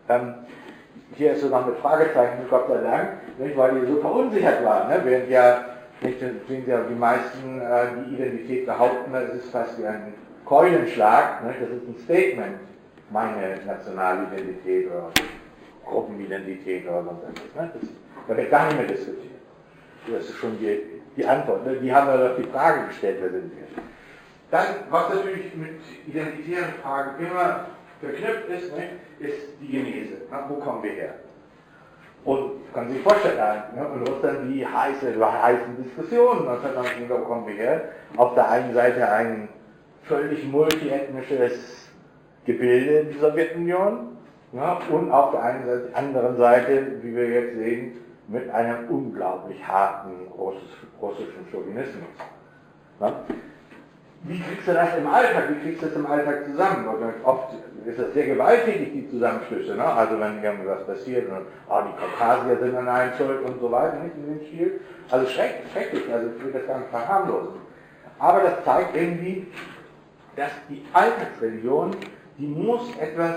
Hier ist sogar mit Fragezeichen, Gott sei Dank, nicht, weil die so verunsichert waren. Ne? Während ja, nicht, sehen Sie ja, die meisten die Identität behaupten, das ist fast wie ein Keulenschlag, ne? Das ist ein Statement, meine Nationalidentität oder Gruppenidentität oder sonst etwas. Ne? Da wird gar nicht mehr diskutiert. Das ist schon die Antwort. Ne? Die haben ja doch die Frage gestellt, wer sind wir? Dann, was natürlich mit identitären Fragen immer verknüpft ist, ne, ist die Genese. Na, wo kommen wir her? Und kann sich vorstellen, ne, in Russland die heißen Diskussionen 1990, wo kommen wir her? Auf der einen Seite ein völlig multiethnisches Gebilde der Sowjetunion, ja, und auf der anderen Seite, wie wir jetzt sehen, mit einem unglaublich harten russischen Chauvinismus. Ja. Wie kriegst du das im Alltag? Wie kriegst du das im Alltag zusammen? Oft ist das sehr gewalttätig, die Zusammenschlüsse. Ne? Also wenn irgendwas passiert und die Kaukasier sind an einem schuld und so weiter, nicht in dem Spiel. Also schrecklich, also ich will das gar nicht verharmlosen. Aber das zeigt irgendwie, dass die Alltagsreligion, die muss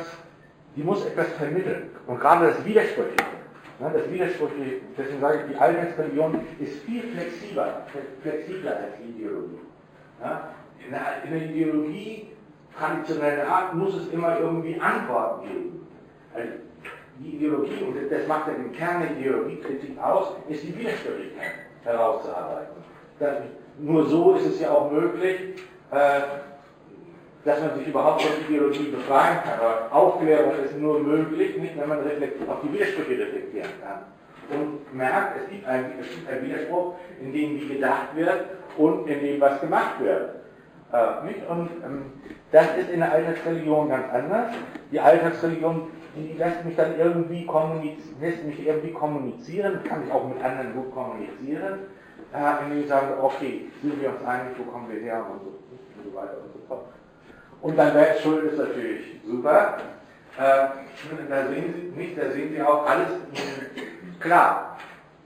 etwas vermitteln. Und gerade das Widersprüchliche. Ne? Das Widersprüchliche, deswegen sage ich, die Alltagsreligion ist viel flexibler als die Ideologie. Ja? In der Ideologie, traditioneller Art, muss es immer irgendwie Antworten geben. Also die Ideologie, und das macht ja den Kern der Ideologiekritik aus, ist die Widersprüchlichkeit herauszuarbeiten. Nur so ist es ja auch möglich, dass man sich überhaupt von Ideologie befreien kann. Aber Aufklärung ist nur möglich, nicht wenn man auf die Widersprüche reflektieren kann. Und merkt, es gibt einen Widerspruch, in dem wie gedacht wird und in dem was gemacht wird. Nicht? Und das ist in der Alltagsreligion ganz anders. Die Alltagsreligion, die lässt mich dann irgendwie kommunizieren, kann ich auch mit anderen gut kommunizieren, indem ich sage, okay, sind wir uns einig, wo kommen wir her und so weiter und so fort. Und dann wer ist schuld, ist natürlich super. Da sehen Sie auch alles klar.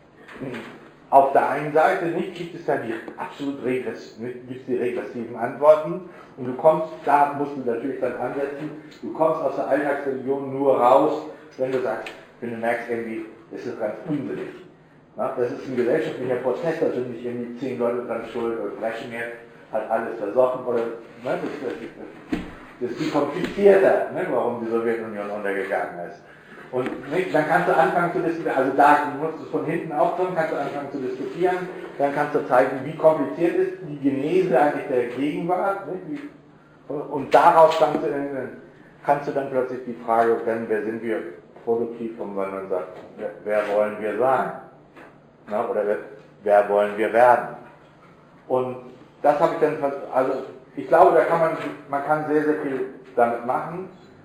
Auf der einen Seite nicht gibt es da die absolut regressiven Antworten und da musst du natürlich dann ansetzen, du kommst aus der Alltagsreligion nur raus, wenn du merkst irgendwie, das ist ganz unsinnig. Ja, das ist ein gesellschaftlicher Prozess, da sind nicht irgendwie 10 Leute dran schuld oder Brezhnev hat alles versoffen oder ne, das ist viel komplizierter, ne, warum die Sowjetunion untergegangen ist. Und dann kannst du anfangen zu diskutieren, also du musst es von hinten aufkommen, kannst du anfangen zu diskutieren, dann kannst du zeigen, wie kompliziert ist die Genese eigentlich der Gegenwart, nicht? Und daraus kannst du dann plötzlich die Frage stellen, wer sind wir produktiv, und wenn man sagt, wer wollen wir sein? Na, oder wer wollen wir werden? Und das habe ich dann, also ich glaube, da man kann sehr, sehr viel damit machen.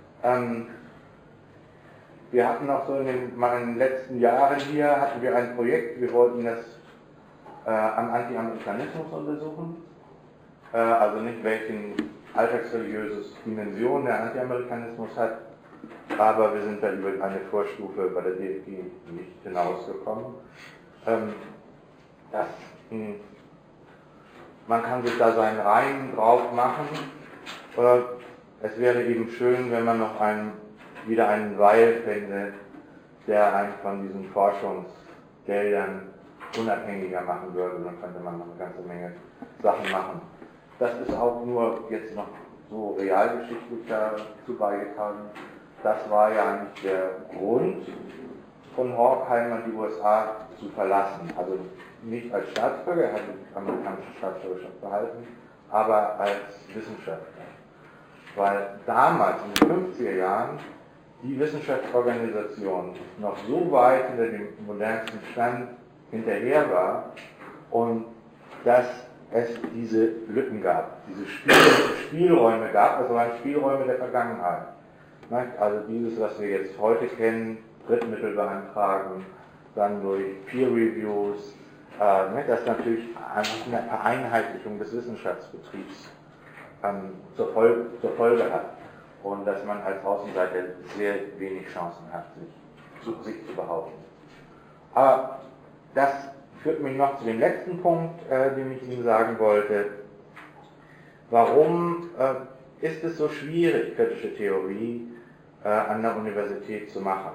Wir hatten auch so in den letzten Jahren hier, hatten wir ein Projekt, wir wollten das am Anti-Amerikanismus untersuchen, also nicht welchen alltagsreligiöses Dimension der Anti-Amerikanismus hat, aber wir sind da über eine Vorstufe bei der DFG nicht hinausgekommen. Man kann sich da seinen Reim drauf machen, es wäre eben schön, wenn man noch wieder einen Weil fände, der einen von diesen Forschungsgeldern unabhängiger machen würde, dann könnte man noch eine ganze Menge Sachen machen. Das ist auch nur jetzt noch so realgeschichtlich dazu beigetragen. Das war ja eigentlich der Grund von Horkheim an die USA zu verlassen. Also nicht als Staatsbürger, er hat die amerikanische Staatsbürgerschaft behalten, aber als Wissenschaftler. Weil damals, in den 50er Jahren, die Wissenschaftsorganisation noch so weit hinter dem modernsten Stand hinterher war und dass es diese Lücken gab, diese Spielräume gab, also waren Spielräume der Vergangenheit. Also dieses, was wir jetzt heute kennen, Drittmittel beantragen, dann durch Peer Reviews, das natürlich einfach eine Vereinheitlichung des Wissenschaftsbetriebs zur Folge hat. und dass man als Außenseiter sehr wenig Chancen hat, sich zu behaupten. Aber das führt mich noch zu dem letzten Punkt, den ich Ihnen sagen wollte. Warum ist es so schwierig, kritische Theorie an der Universität zu machen?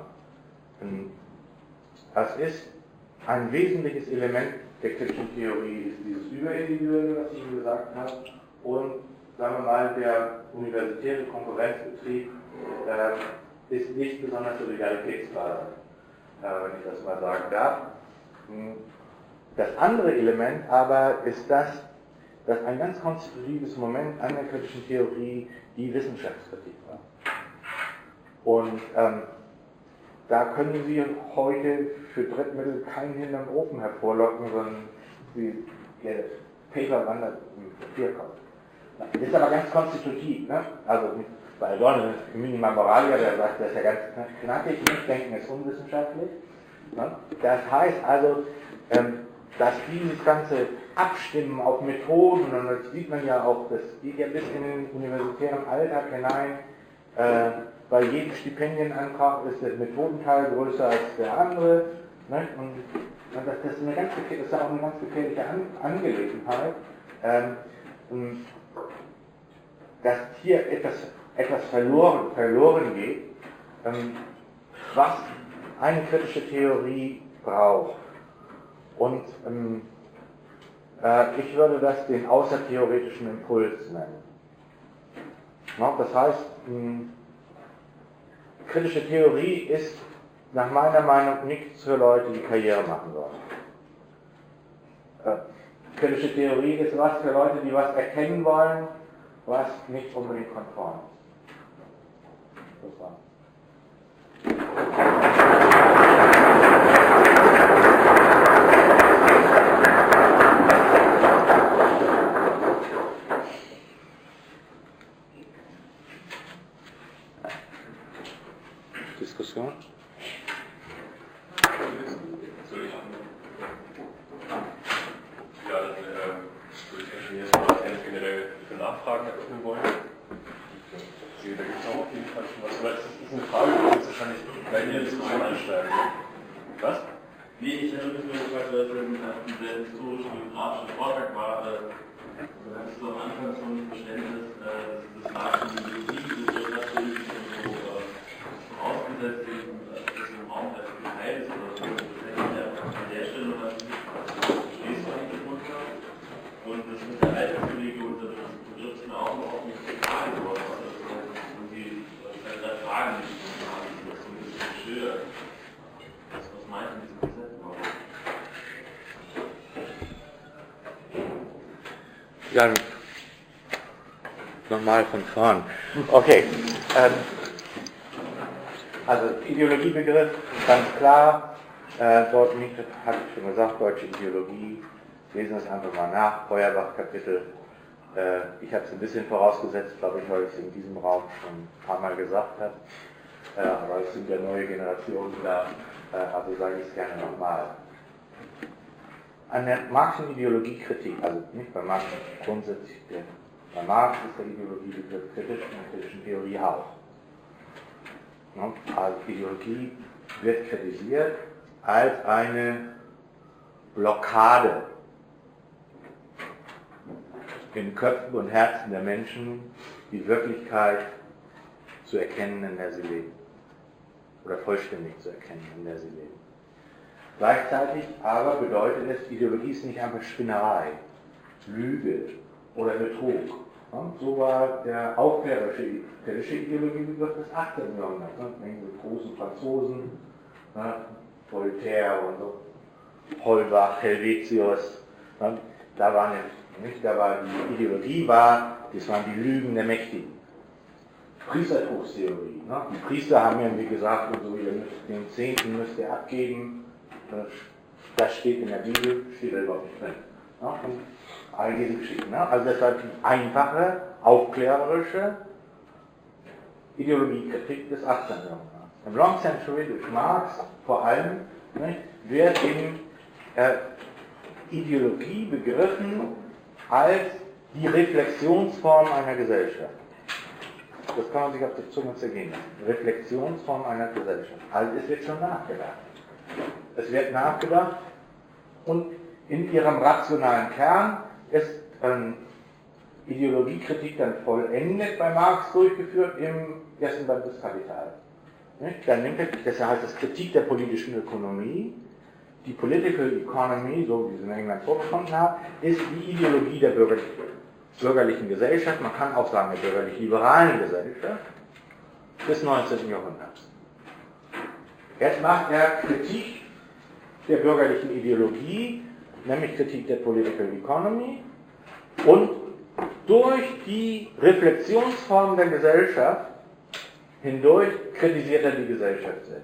Es ist ein wesentliches Element der kritischen Theorie, ist dieses Überindividuelle, was ich Ihnen gesagt habe, und sagen wir mal, der universitäre Konkurrenzbetrieb ist nicht besonders solidaritätsbasiert, wenn ich das mal sagen darf. Das andere Element aber ist das, dass ein ganz konstitutives Moment an der kritischen Theorie die Wissenschaftskritik war. Und da können Sie heute für Drittmittel keinen hinterm Ofen hervorlocken, sondern Ihr Paper wandert im Papierkorb. Das ist aber ganz konstitutiv. Ne? Also bei Adorno, Minima Moralia, der sagt, das ist ja ganz knackig, Nichtdenken ist unwissenschaftlich. Ne? Das heißt also, dass dieses ganze Abstimmen auf Methoden, und das sieht man ja auch, das geht ja bis in den universitären Alltag hinein, bei jedem Stipendienantrag ist der Methodenteil größer als der andere, ne? Und das ist auch eine ganz gefährliche Angelegenheit, dass hier etwas verloren geht, was eine kritische Theorie braucht. Und ich würde das den außertheoretischen Impuls nennen. No, das heißt, kritische Theorie ist nach meiner Meinung nichts für Leute, die Karriere machen wollen. Kritische Theorie ist was für Leute, die was erkennen wollen, was nicht unbedingt konform ist. Das war's. Diskussion? Ja, dann würde ich jetzt mal generell für Nachfragen eröffnen wollen. Da gibt es auch auf jeden Fall schon was. Aber das ist eine Frage, die jetzt wahrscheinlich gleich in die Diskussion einsteigen. Was? Nee, ich hätte mich nur gefragt, weil es ein sehr historischer und grafischer Vortrag war. Du hattest am Anfang schon ein Verständnis des marxischen Ideologie, des natürlich so vorausgesetzt, dass es im Raum als Teil ist oder so. An der Stelle was stehst du eigentlich drunter. Und das mit der Altersbelegung und das Begriff ist mir auch überhaupt nicht klar geworden. Also irgendwie drei Fragen, die ich habe, das so ein bisschen schildert. Was meint in diesem Konzept überhaupt? Ja, nochmal von vorn. Okay. Also Ideologiebegriff, ganz klar. Dort nicht, hatte ich schon gesagt, deutsche Ideologie. Lesen es einfach mal nach, Feuerbach-Kapitel. Ich habe es ein bisschen vorausgesetzt, glaube ich, weil ich es in diesem Raum schon ein paar Mal gesagt habe. Aber es sind ja neue Generationen da, also sage ich es gerne nochmal. An der Marxischen Ideologiekritik, also nicht bei Marx grundsätzlich, bei Marx ist der Ideologiebegriff kritisch, in der kritischen Theorie auch. Also Ideologie wird kritisiert als eine Blockade in Köpfen und Herzen der Menschen, die Wirklichkeit zu erkennen, in der sie leben. Oder vollständig zu erkennen, in der sie leben. Gleichzeitig aber bedeutet es, Ideologie ist nicht einfach Spinnerei, Lüge oder Betrug. So war der aufklärerische kritische Ideologiebegriff des 18. Jahrhunderts. Die großen Franzosen, Voltaire und so, Holbach, Helvetius, da war die Ideologie das waren die Lügen der Mächtigen. Priestertrugstheorie. Die Priester haben ja, wie gesagt, und so, den Zehnten müsst ihr abgeben. Das steht in der Bibel, steht da überhaupt nicht drin. Und all diese Geschichten. Also das war die einfache, aufklärerische Ideologiekritik des 18. Jahrhunderts. Im Long Century durch Marx vor allem wird in Ideologie begriffen als die Reflexionsform einer Gesellschaft. das kann man sich auf die Zunge zergehen lassen. Reflexionsform einer Gesellschaft. Also es wird schon nachgedacht. Es wird nachgedacht und in ihrem rationalen Kern ist Ideologiekritik dann vollendet bei Marx durchgeführt im ersten Band des Kapital. Dann nimmt er, das heißt das Kritik der politischen Ökonomie. Die Political Economy, so wie sie in England vorgefunden haben, ist die Ideologie der bürgerlichen Gesellschaft, man kann auch sagen der bürgerlich-liberalen Gesellschaft des 19. Jahrhunderts. Jetzt macht er Kritik der bürgerlichen Ideologie, nämlich Kritik der Political Economy, und durch die Reflexionsform der Gesellschaft hindurch kritisiert er die Gesellschaft selbst.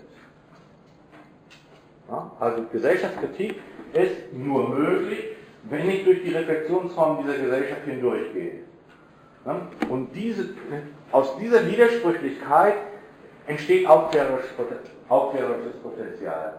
Ja, also Gesellschaftskritik ist nur möglich, wenn ich durch die Reflexionsform dieser Gesellschaft hindurchgehe. Ja, und aus dieser Widersprüchlichkeit entsteht aufklärerisches Potenzial.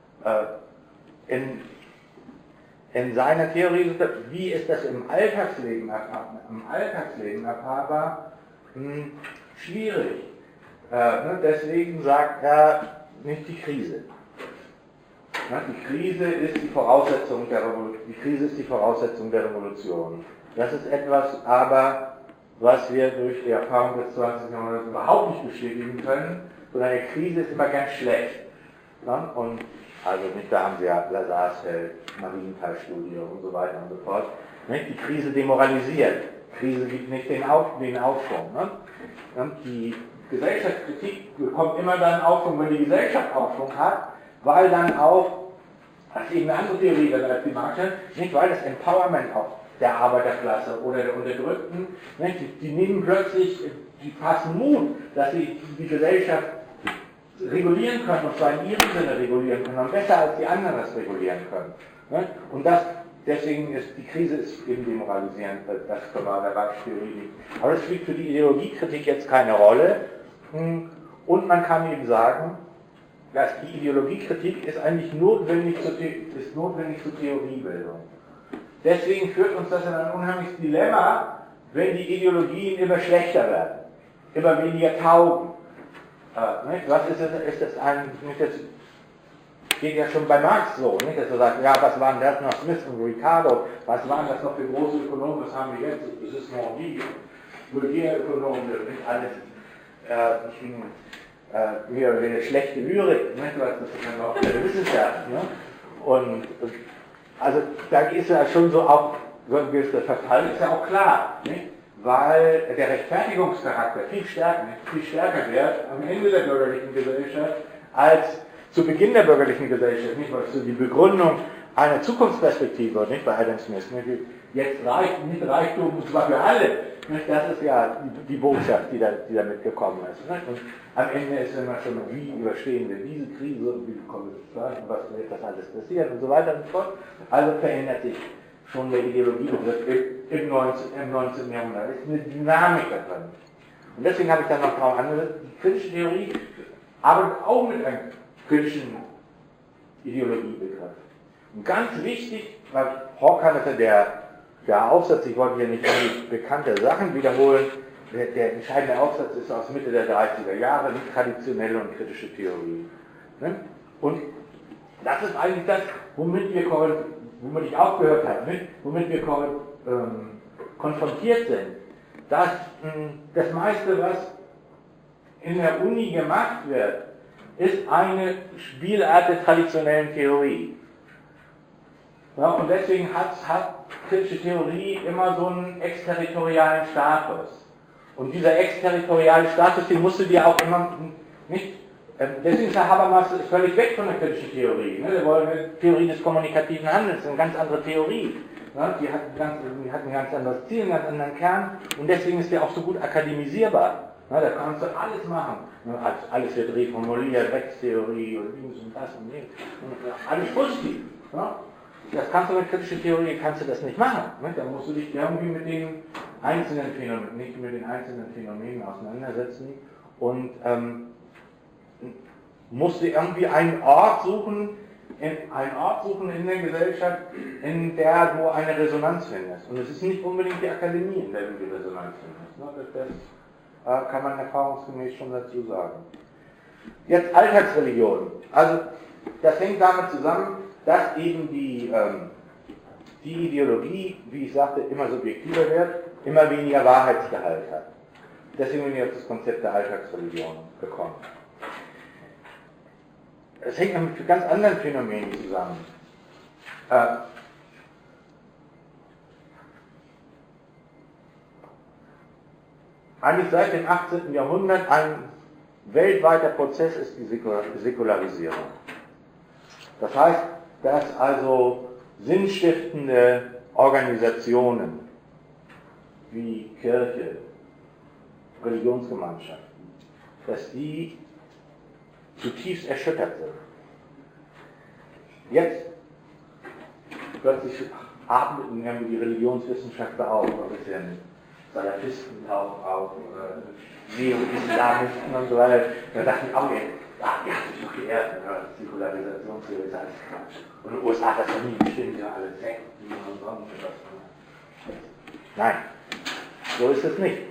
In seiner Theorie, wie ist das im Alltagsleben erfahrbar, schwierig. Deswegen sagt er nicht die Krise. Die Krise ist die Voraussetzung der Revolution. Das ist etwas aber, was wir durch die Erfahrung des 20. Jahrhunderts überhaupt nicht bestätigen können, sondern eine Krise ist immer ganz schlecht. Und also nicht, da haben Sie ja Lazarfeld, Marienthal-Studie und so weiter und so fort. Die Krise demoralisiert. Krise gibt nicht den Aufschwung. Die Gesellschaftskritik bekommt immer dann Aufschwung, wenn die Gesellschaft Aufschwung hat, weil dann auch, das ist eben eine andere Theorie dann als die Marxische, nicht weil das Empowerment auch der Arbeiterklasse oder der Unterdrückten, nicht, die nehmen plötzlich, die fassen Mut, dass sie die Gesellschaft regulieren können, und zwar in ihrem Sinne regulieren können, und besser als die anderen das regulieren können. Nicht? Und deswegen ist die Krise ist eben demoralisierend, das war der Marxische Theorie nicht. Aber das spielt für die Ideologiekritik jetzt keine Rolle. Und man kann eben sagen, dass die Ideologiekritik ist eigentlich notwendig zur Theoriebildung. Deswegen führt uns das in ein unheimliches Dilemma, wenn die Ideologien immer schlechter werden, immer weniger taugen. Was ist das geht ja schon bei Marx so, nicht? Dass er sagt, ja, was waren das noch, Smith und Ricardo, was waren das noch für große Ökonomen, was haben wir jetzt? Das ist Mondi, Vulgärökonomen, nicht alles. Eine schlechte Lyrik, ne? Das ist ja noch eine Wissenschaft. Ne? Und also da ist ja schon so auch, so ein gewisser Verfall ist ja auch klar, nicht? Weil der Rechtfertigungscharakter viel stärker wird am Ende der bürgerlichen Gesellschaft als zu Beginn der bürgerlichen Gesellschaft, nicht? Weil so die Begründung einer Zukunftsperspektive, nicht bei Adam Smith, nicht? Jetzt nicht Reichtum, und zwar für alle. Nicht? Das ist ja die Botschaft, die da mitgekommen ist. Nicht? Und am Ende ist immer schon, wie überstehen wir diese Krise, und wie kommen wir zu Zeit, und was wird das alles passieren und so weiter und so fort. Also verändert sich schon der Ideologiebegriff im 19. Jahrhundert. Es ist eine Dynamik da drin. Und deswegen habe ich dann noch drauf angesetzt, die kritische Theorie arbeitet auch mit einem kritischen Ideologiebegriff. Und ganz wichtig, weil Horkheimer ist ja der Aufsatz, ich wollte hier nicht bekannte Sachen wiederholen, der entscheidende Aufsatz ist aus Mitte der 30er Jahre, nicht traditionelle und kritische Theorie. Ne? Und das ist eigentlich das, womit ich aufgehört habe, ne? Womit wir konfrontiert sind. Dass das meiste, was in der Uni gemacht wird, ist eine Spielart der traditionellen Theorie. Ja, und deswegen hat kritische Theorie immer so einen exterritorialen Status. Und dieser exterritoriale Status, den musst du dir auch immer nicht. Deswegen ist der Habermas völlig weg von der kritischen Theorie. Ne? Der wollte eine Theorie des kommunikativen Handelns, eine ganz andere Theorie. Ne? Die hat ein ganz anderes Ziel, einen ganz anderen Kern. Und deswegen ist der auch so gut akademisierbar. Ne? Da kannst du alles machen. Ne? Alles wird reformuliert, Rechtstheorie und dies und das und jenes. Alles positiv. Ne? Das kannst du mit kritischer Theorie das nicht machen. Ne? Da musst du dich irgendwie mit den einzelnen Phänomenen auseinandersetzen und musst du irgendwie einen Ort suchen in der Gesellschaft, in der du eine Resonanz findest. Und es ist nicht unbedingt die Akademie, in der du die Resonanz findest. Ne? kann man erfahrungsgemäß schon dazu sagen. Jetzt Alltagsreligion. Also das hängt damit zusammen, dass eben die Ideologie, wie ich sagte, immer subjektiver wird, immer weniger Wahrheitsgehalt hat. Deswegen bin ich auf das Konzept der Alltagsreligion gekommen. Es hängt mit ganz anderen Phänomenen zusammen. Eigentlich seit dem 18. Jahrhundert ein weltweiter Prozess ist die Säkularisierung. Das heißt, dass also sinnstiftende Organisationen wie Kirche, Religionsgemeinschaften, dass die zutiefst erschüttert sind. Jetzt plötzlich atmeten irgendwie die Religionswissenschaftler auf, ein bisschen Salafisten tauchen auf, Neo-Islamisten und so weiter. Da dachten die auch, die hat sich doch geehrt, Säkularisationstheorie ist alles Quatsch. Und in den USA hat das noch nie bestimmt, ja alle Sekten und sonst was. Nein, so ist es nicht.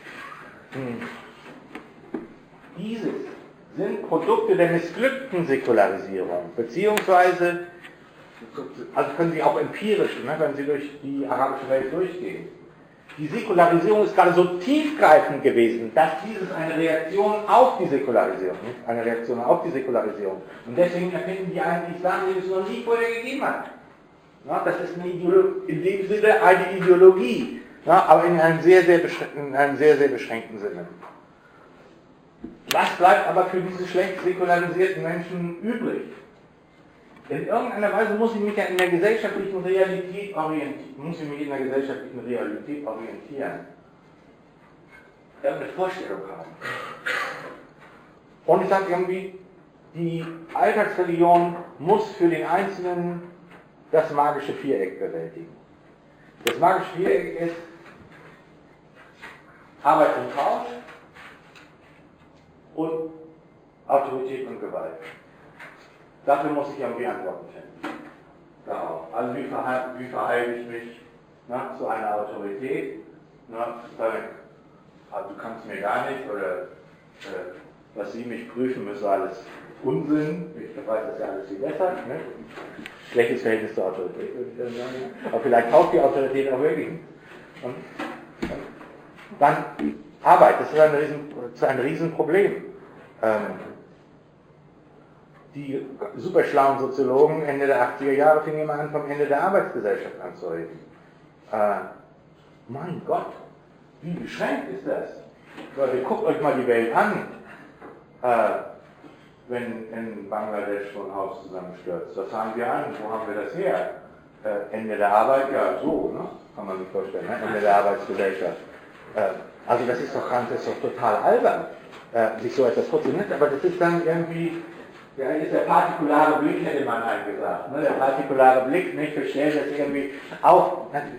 Dieses sind Produkte der missglückten Säkularisierung, beziehungsweise, also können Sie auch empirisch, wenn Sie durch die arabische Welt durchgehen. Die Säkularisierung ist gerade so tiefgreifend gewesen, dass dieses eine Reaktion auf die Säkularisierung, nicht eine Reaktion auf die Säkularisierung. Und deswegen erfinden die einen Islam, den es noch nie vorher gegeben hat. Ja, das ist eine in dem Sinne eine Ideologie, ja, aber in einem sehr, sehr beschränkten Sinne. Was bleibt aber für diese schlecht säkularisierten Menschen übrig? In irgendeiner Weise muss ich mich ja in der gesellschaftlichen Realität orientieren. Irgendeine Vorstellung haben. Und ich sage irgendwie, die Alltagsreligion muss für den Einzelnen das magische Viereck bewältigen. Das magische Viereck ist Arbeit und Tausch und Autorität und Gewalt. Dafür muss ich irgendwie Antworten finden. Darauf. Also wie verhalte ich mich zu einer Autorität? Also du kannst mir gar nicht, oder was Sie mich prüfen, ist alles Unsinn. Ich weiß das ja alles viel besser. Ne? Schlechtes Verhältnis zur Autorität, würde ich dann sagen. Aber vielleicht taugt die Autorität auch wirklich. Und dann Arbeit, das ist ein Riesenproblem. Die superschlauen Soziologen Ende der 80er Jahre fingen immer an, vom Ende der Arbeitsgesellschaft anzureden. Mein Gott, wie beschränkt ist das? Leute, guckt euch mal die Welt an, wenn in Bangladesch so ein Haus zusammenstürzt. Was haben wir an? Wo haben wir das her? Ende der Arbeit? Ja, so, ne? Kann man sich vorstellen, ne? Ende der Arbeitsgesellschaft. Also das ist doch total albern, sich so etwas vorzunehmen, aber das ist dann irgendwie, ja, ist der partikulare Blick, hätte man eingesagt. Ne? Der partikulare Blick, nicht verstellt das irgendwie auf.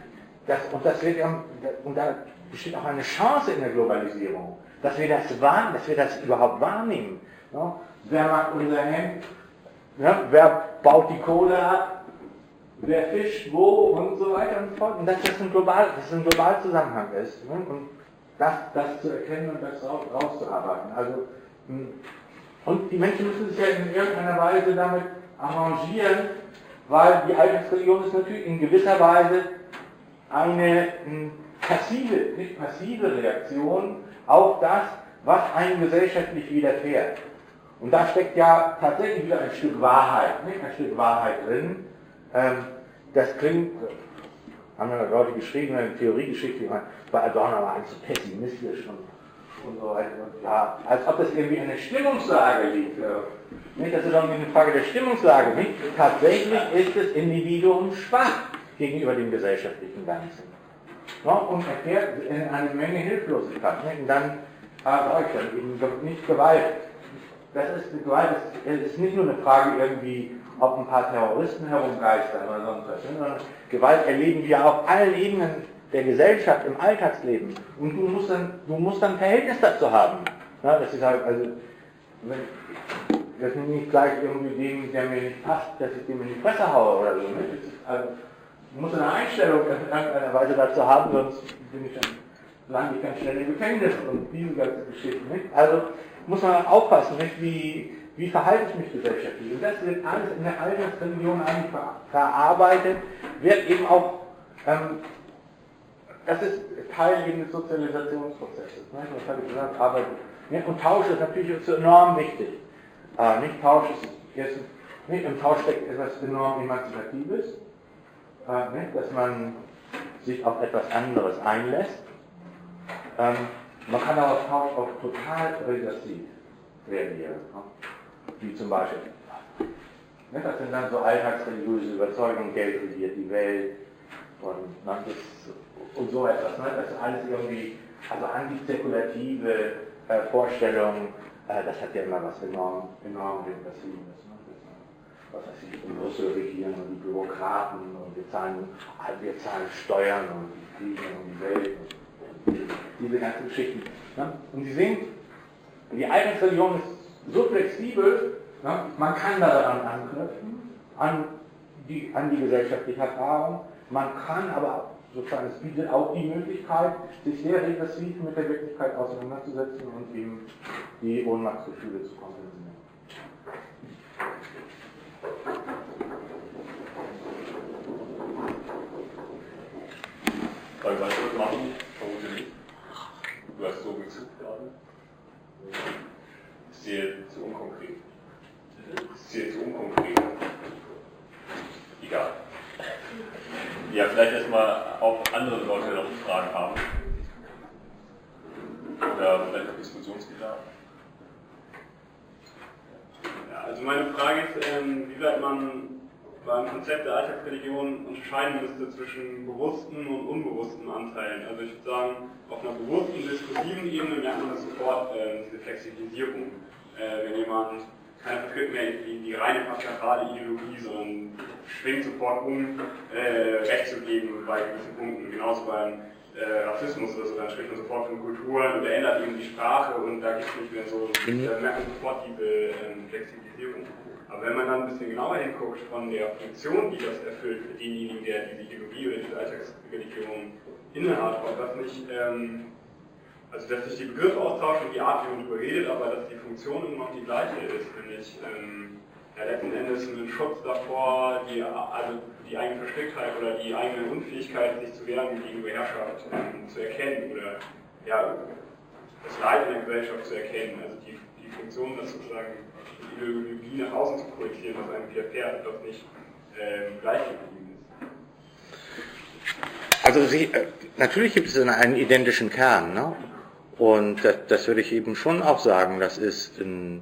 Und da besteht auch eine Chance in der Globalisierung, dass wir das überhaupt wahrnehmen. Ne? Wer macht unser Hemd? Ne? Wer baut die Kohle ab? Wer fischt wo? Und so weiter und so fort. Und dass das ein Globalzusammenhang ist. Ne? Und das zu erkennen und das rauszuarbeiten. Also, und die Menschen müssen sich ja in irgendeiner Weise damit arrangieren, weil die Alltagsreligion ist natürlich in gewisser Weise eine nicht passive Reaktion auf das, was einem gesellschaftlich widerfährt. Und da steckt ja tatsächlich wieder ein Stück Wahrheit drin. Das klingt, haben ja Leute geschrieben, eine Theoriegeschichte, bei Adorno war eigentlich so pessimistisch und so weiter. Und ja, als ob das irgendwie eine Stimmungslage liegt. Nicht, das ist irgendwie eine Frage der Stimmungslage. Nicht? Tatsächlich ist das Individuum schwach gegenüber dem gesellschaftlichen Ganzen. Ja, und erfährt eine Menge Hilflosigkeit. Nicht? Und dann sage ich dann eben nicht Gewalt. Gewalt ist nicht nur eine Frage irgendwie, ob ein paar Terroristen herumgeistern oder sonst was, sondern Gewalt erleben wir auf allen Ebenen der Gesellschaft, im Alltagsleben. Und du musst dann Verhältnis dazu haben. Ja, das ist halt, also, das ist nicht gleich irgendwie dem, der mir nicht passt, dass ich dem in die Fresse haue oder so. Ne? Das ist, also, du musst eine Einstellung in irgendeiner Weise dazu haben, sonst bin ich dann lande ich ganz schnell im Gefängnis und diese ganze Geschichte. Nicht? Also muss man aufpassen, nicht? Wie verhalte ich mich gesellschaftlich. Und das wird alles in der Alltagsreligion eigentlich verarbeitet, wird eben auch, das ist Teil eben des Sozialisationsprozesses. Nicht? Das habe ich gesagt, Arbeit. Nicht? Und Tausch ist natürlich enorm wichtig. Nicht Tausch ist nicht, im Tausch steckt etwas enorm Emanzipatives, nicht? Dass man sich auf etwas anderes einlässt. Man kann aber auf Tausch auch total regressiv reagieren. Wie zum Beispiel, das sind dann so alltagsreligiöse Überzeugungen, Geld regiert die Welt und so etwas. Das ist alles irgendwie, also antizirkulative Vorstellungen, das hat ja immer was enorm Regressives. Was weiß ich, in Brüssel regieren und die Bürokraten und wir zahlen Steuern und die Kriege und die Welt und diese ganzen Geschichten. Und Sie sehen, die Alltagsreligion ist so flexibel, man kann daran anknüpfen, an die gesellschaftliche Erfahrung, man kann aber, sozusagen, es bietet auch die Möglichkeit, sich sehr regressiv mit der Wirklichkeit auseinanderzusetzen und eben die Ohnmachtsgefühle zu kompensieren. Wollen wir das machen? Vermute nicht. Du hast so Bezug gerade. Ist dir zu unkonkret? Ist dir zu unkonkret? Egal. Ja, vielleicht erstmal auch andere Leute noch Fragen haben. Oder vielleicht auch Diskussionsbedarf. Ja, also meine Frage ist, wie weit man beim Konzept der Alltagsreligion unterscheiden müsste zwischen bewussten und unbewussten Anteilen. Also ich würde sagen, auf einer bewussten, diskursiven Ebene merkt man das sofort, diese Flexibilisierung. Wenn jemand keiner vertritt mehr die reine patriarchale Ideologie, sondern schwingt sofort um, Recht zu geben bei gewissen Punkten. Genauso beim Rassismus oder so, dann spricht man sofort von Kulturen oder ändert eben die Sprache und da gibt es nicht mehr so, da merkt man sofort diese Flexibilisierung. Aber wenn man dann ein bisschen genauer hinguckt von der Funktion, die das erfüllt für denjenigen, der diese Ideologie oder diese Alltagsreligion innehat, ob das nicht, also dass sich die Begriffe austauschen und die Art, wie man darüber redet, aber dass die Funktion immer noch die gleiche ist, nämlich letzten Endes ein Schutz davor, also die eigene Verstricktheit oder die eigene Unfähigkeit, sich zu wehren gegenüber Herrschaft zu erkennen oder ja, das Leid in der Gesellschaft zu erkennen, also die Funktion, das sozusagen die Ideologie nach außen zu projizieren, was einem widerfährt, das nicht gleich geblieben ist. Also natürlich gibt es einen identischen Kern, ne? Und das würde ich eben schon auch sagen, das ist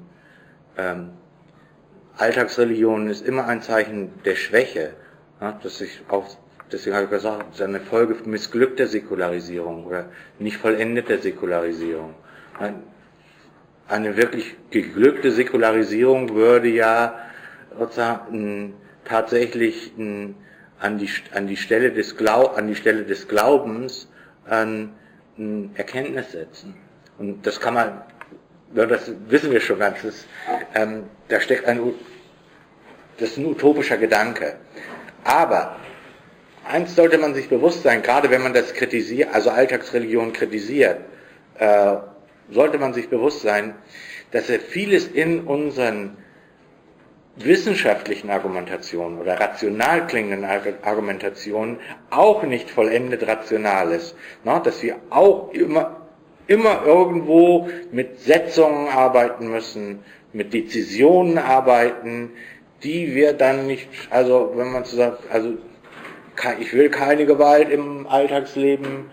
Alltagsreligion ist immer ein Zeichen der Schwäche, ne? Deswegen habe ich gesagt, das ist eine Folge missglückter Säkularisierung oder nicht vollendeter Säkularisierung. Eine wirklich geglückte Säkularisierung würde ja sozusagen tatsächlich an die Stelle des Glaubens ein Erkenntnis setzen. Und das kann man, das wissen wir schon ganz, da steckt das ist ein utopischer Gedanke. Aber eins sollte man sich bewusst sein, gerade wenn man das kritisiert, also Alltagsreligion kritisiert, sollte man sich bewusst sein, dass vieles in unseren wissenschaftlichen Argumentationen oder rational klingenden Argumentationen auch nicht vollendet rational ist. Dass wir auch immer irgendwo mit Setzungen arbeiten müssen, mit Dezisionen arbeiten, die wir dann nicht, also wenn man so sagt, also ich will keine Gewalt im Alltagsleben,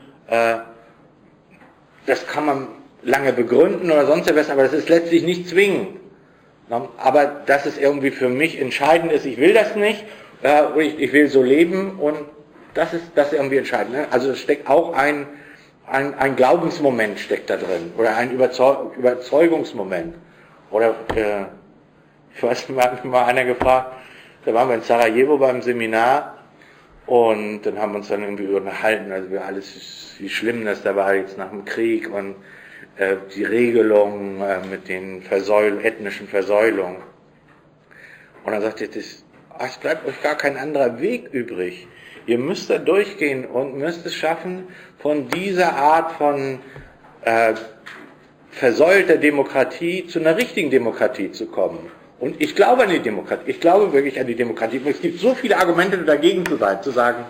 das kann man lange begründen oder sonst etwas, aber das ist letztlich nicht zwingend. Aber dass es irgendwie für mich entscheidend ist, ich will das nicht, ich will so leben und das ist irgendwie entscheidend. Ne? Also es steckt auch ein Glaubensmoment steckt da drin oder ein Überzeugungsmoment. Oder ich weiß nicht, hat mich mal einer gefragt, da waren wir in Sarajevo beim Seminar und dann haben wir uns dann irgendwie unterhalten, also wie schlimm das da war jetzt nach dem Krieg und die Regelung mit den ethnischen Versäulungen. Und dann sagte ich, es bleibt euch gar kein anderer Weg übrig. Ihr müsst da durchgehen und müsst es schaffen, von dieser Art von versäulter Demokratie zu einer richtigen Demokratie zu kommen. Und ich glaube an die Demokratie. Ich glaube wirklich an die Demokratie. Es gibt so viele Argumente dagegen zu sein, zu sagen,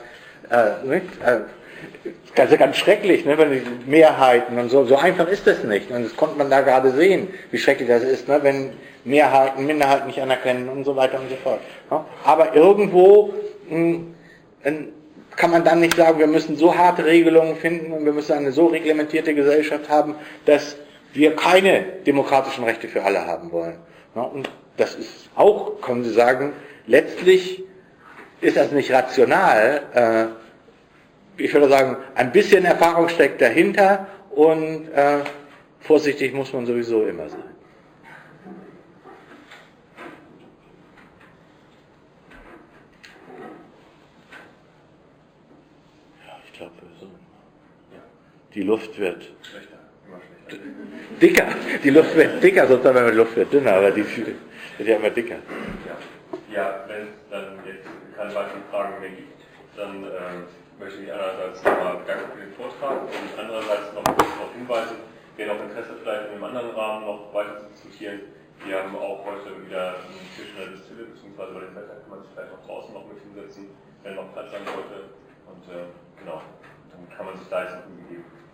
also ganz schrecklich, ne, wenn die Mehrheiten und so einfach ist das nicht. Und das konnte man da gerade sehen, wie schrecklich das ist, ne, wenn Mehrheiten Minderheiten nicht anerkennen und so weiter und so fort. Ja. Aber irgendwo kann man dann nicht sagen, wir müssen so harte Regelungen finden und wir müssen eine so reglementierte Gesellschaft haben, dass wir keine demokratischen Rechte für alle haben wollen. Ja, und das ist auch, können Sie sagen, letztlich ist das nicht rational. Ich würde sagen, ein bisschen Erfahrung steckt dahinter und vorsichtig muss man sowieso immer sein. Ja, ich glaube so. Die Luft wird dicker. Die Luft wird dicker, sonst haben wir die Luft wird dünner, aber die wird ja immer dicker. Ja, wenn es dann jetzt keine weiteren Fragen mehr gibt, dann möchte ich einerseits nochmal danken für den Vortrag und andererseits noch kurz darauf hinweisen, wer noch Interesse vielleicht in einem anderen Rahmen noch weiter zu diskutieren. Wir haben auch heute wieder einen Tisch in der Distille, beziehungsweise bei dem Wetter kann man sich vielleicht auch draußen noch mit hinsetzen, wenn noch Platz sein sollte. Und genau, dann kann man sich da jetzt noch Mühe geben.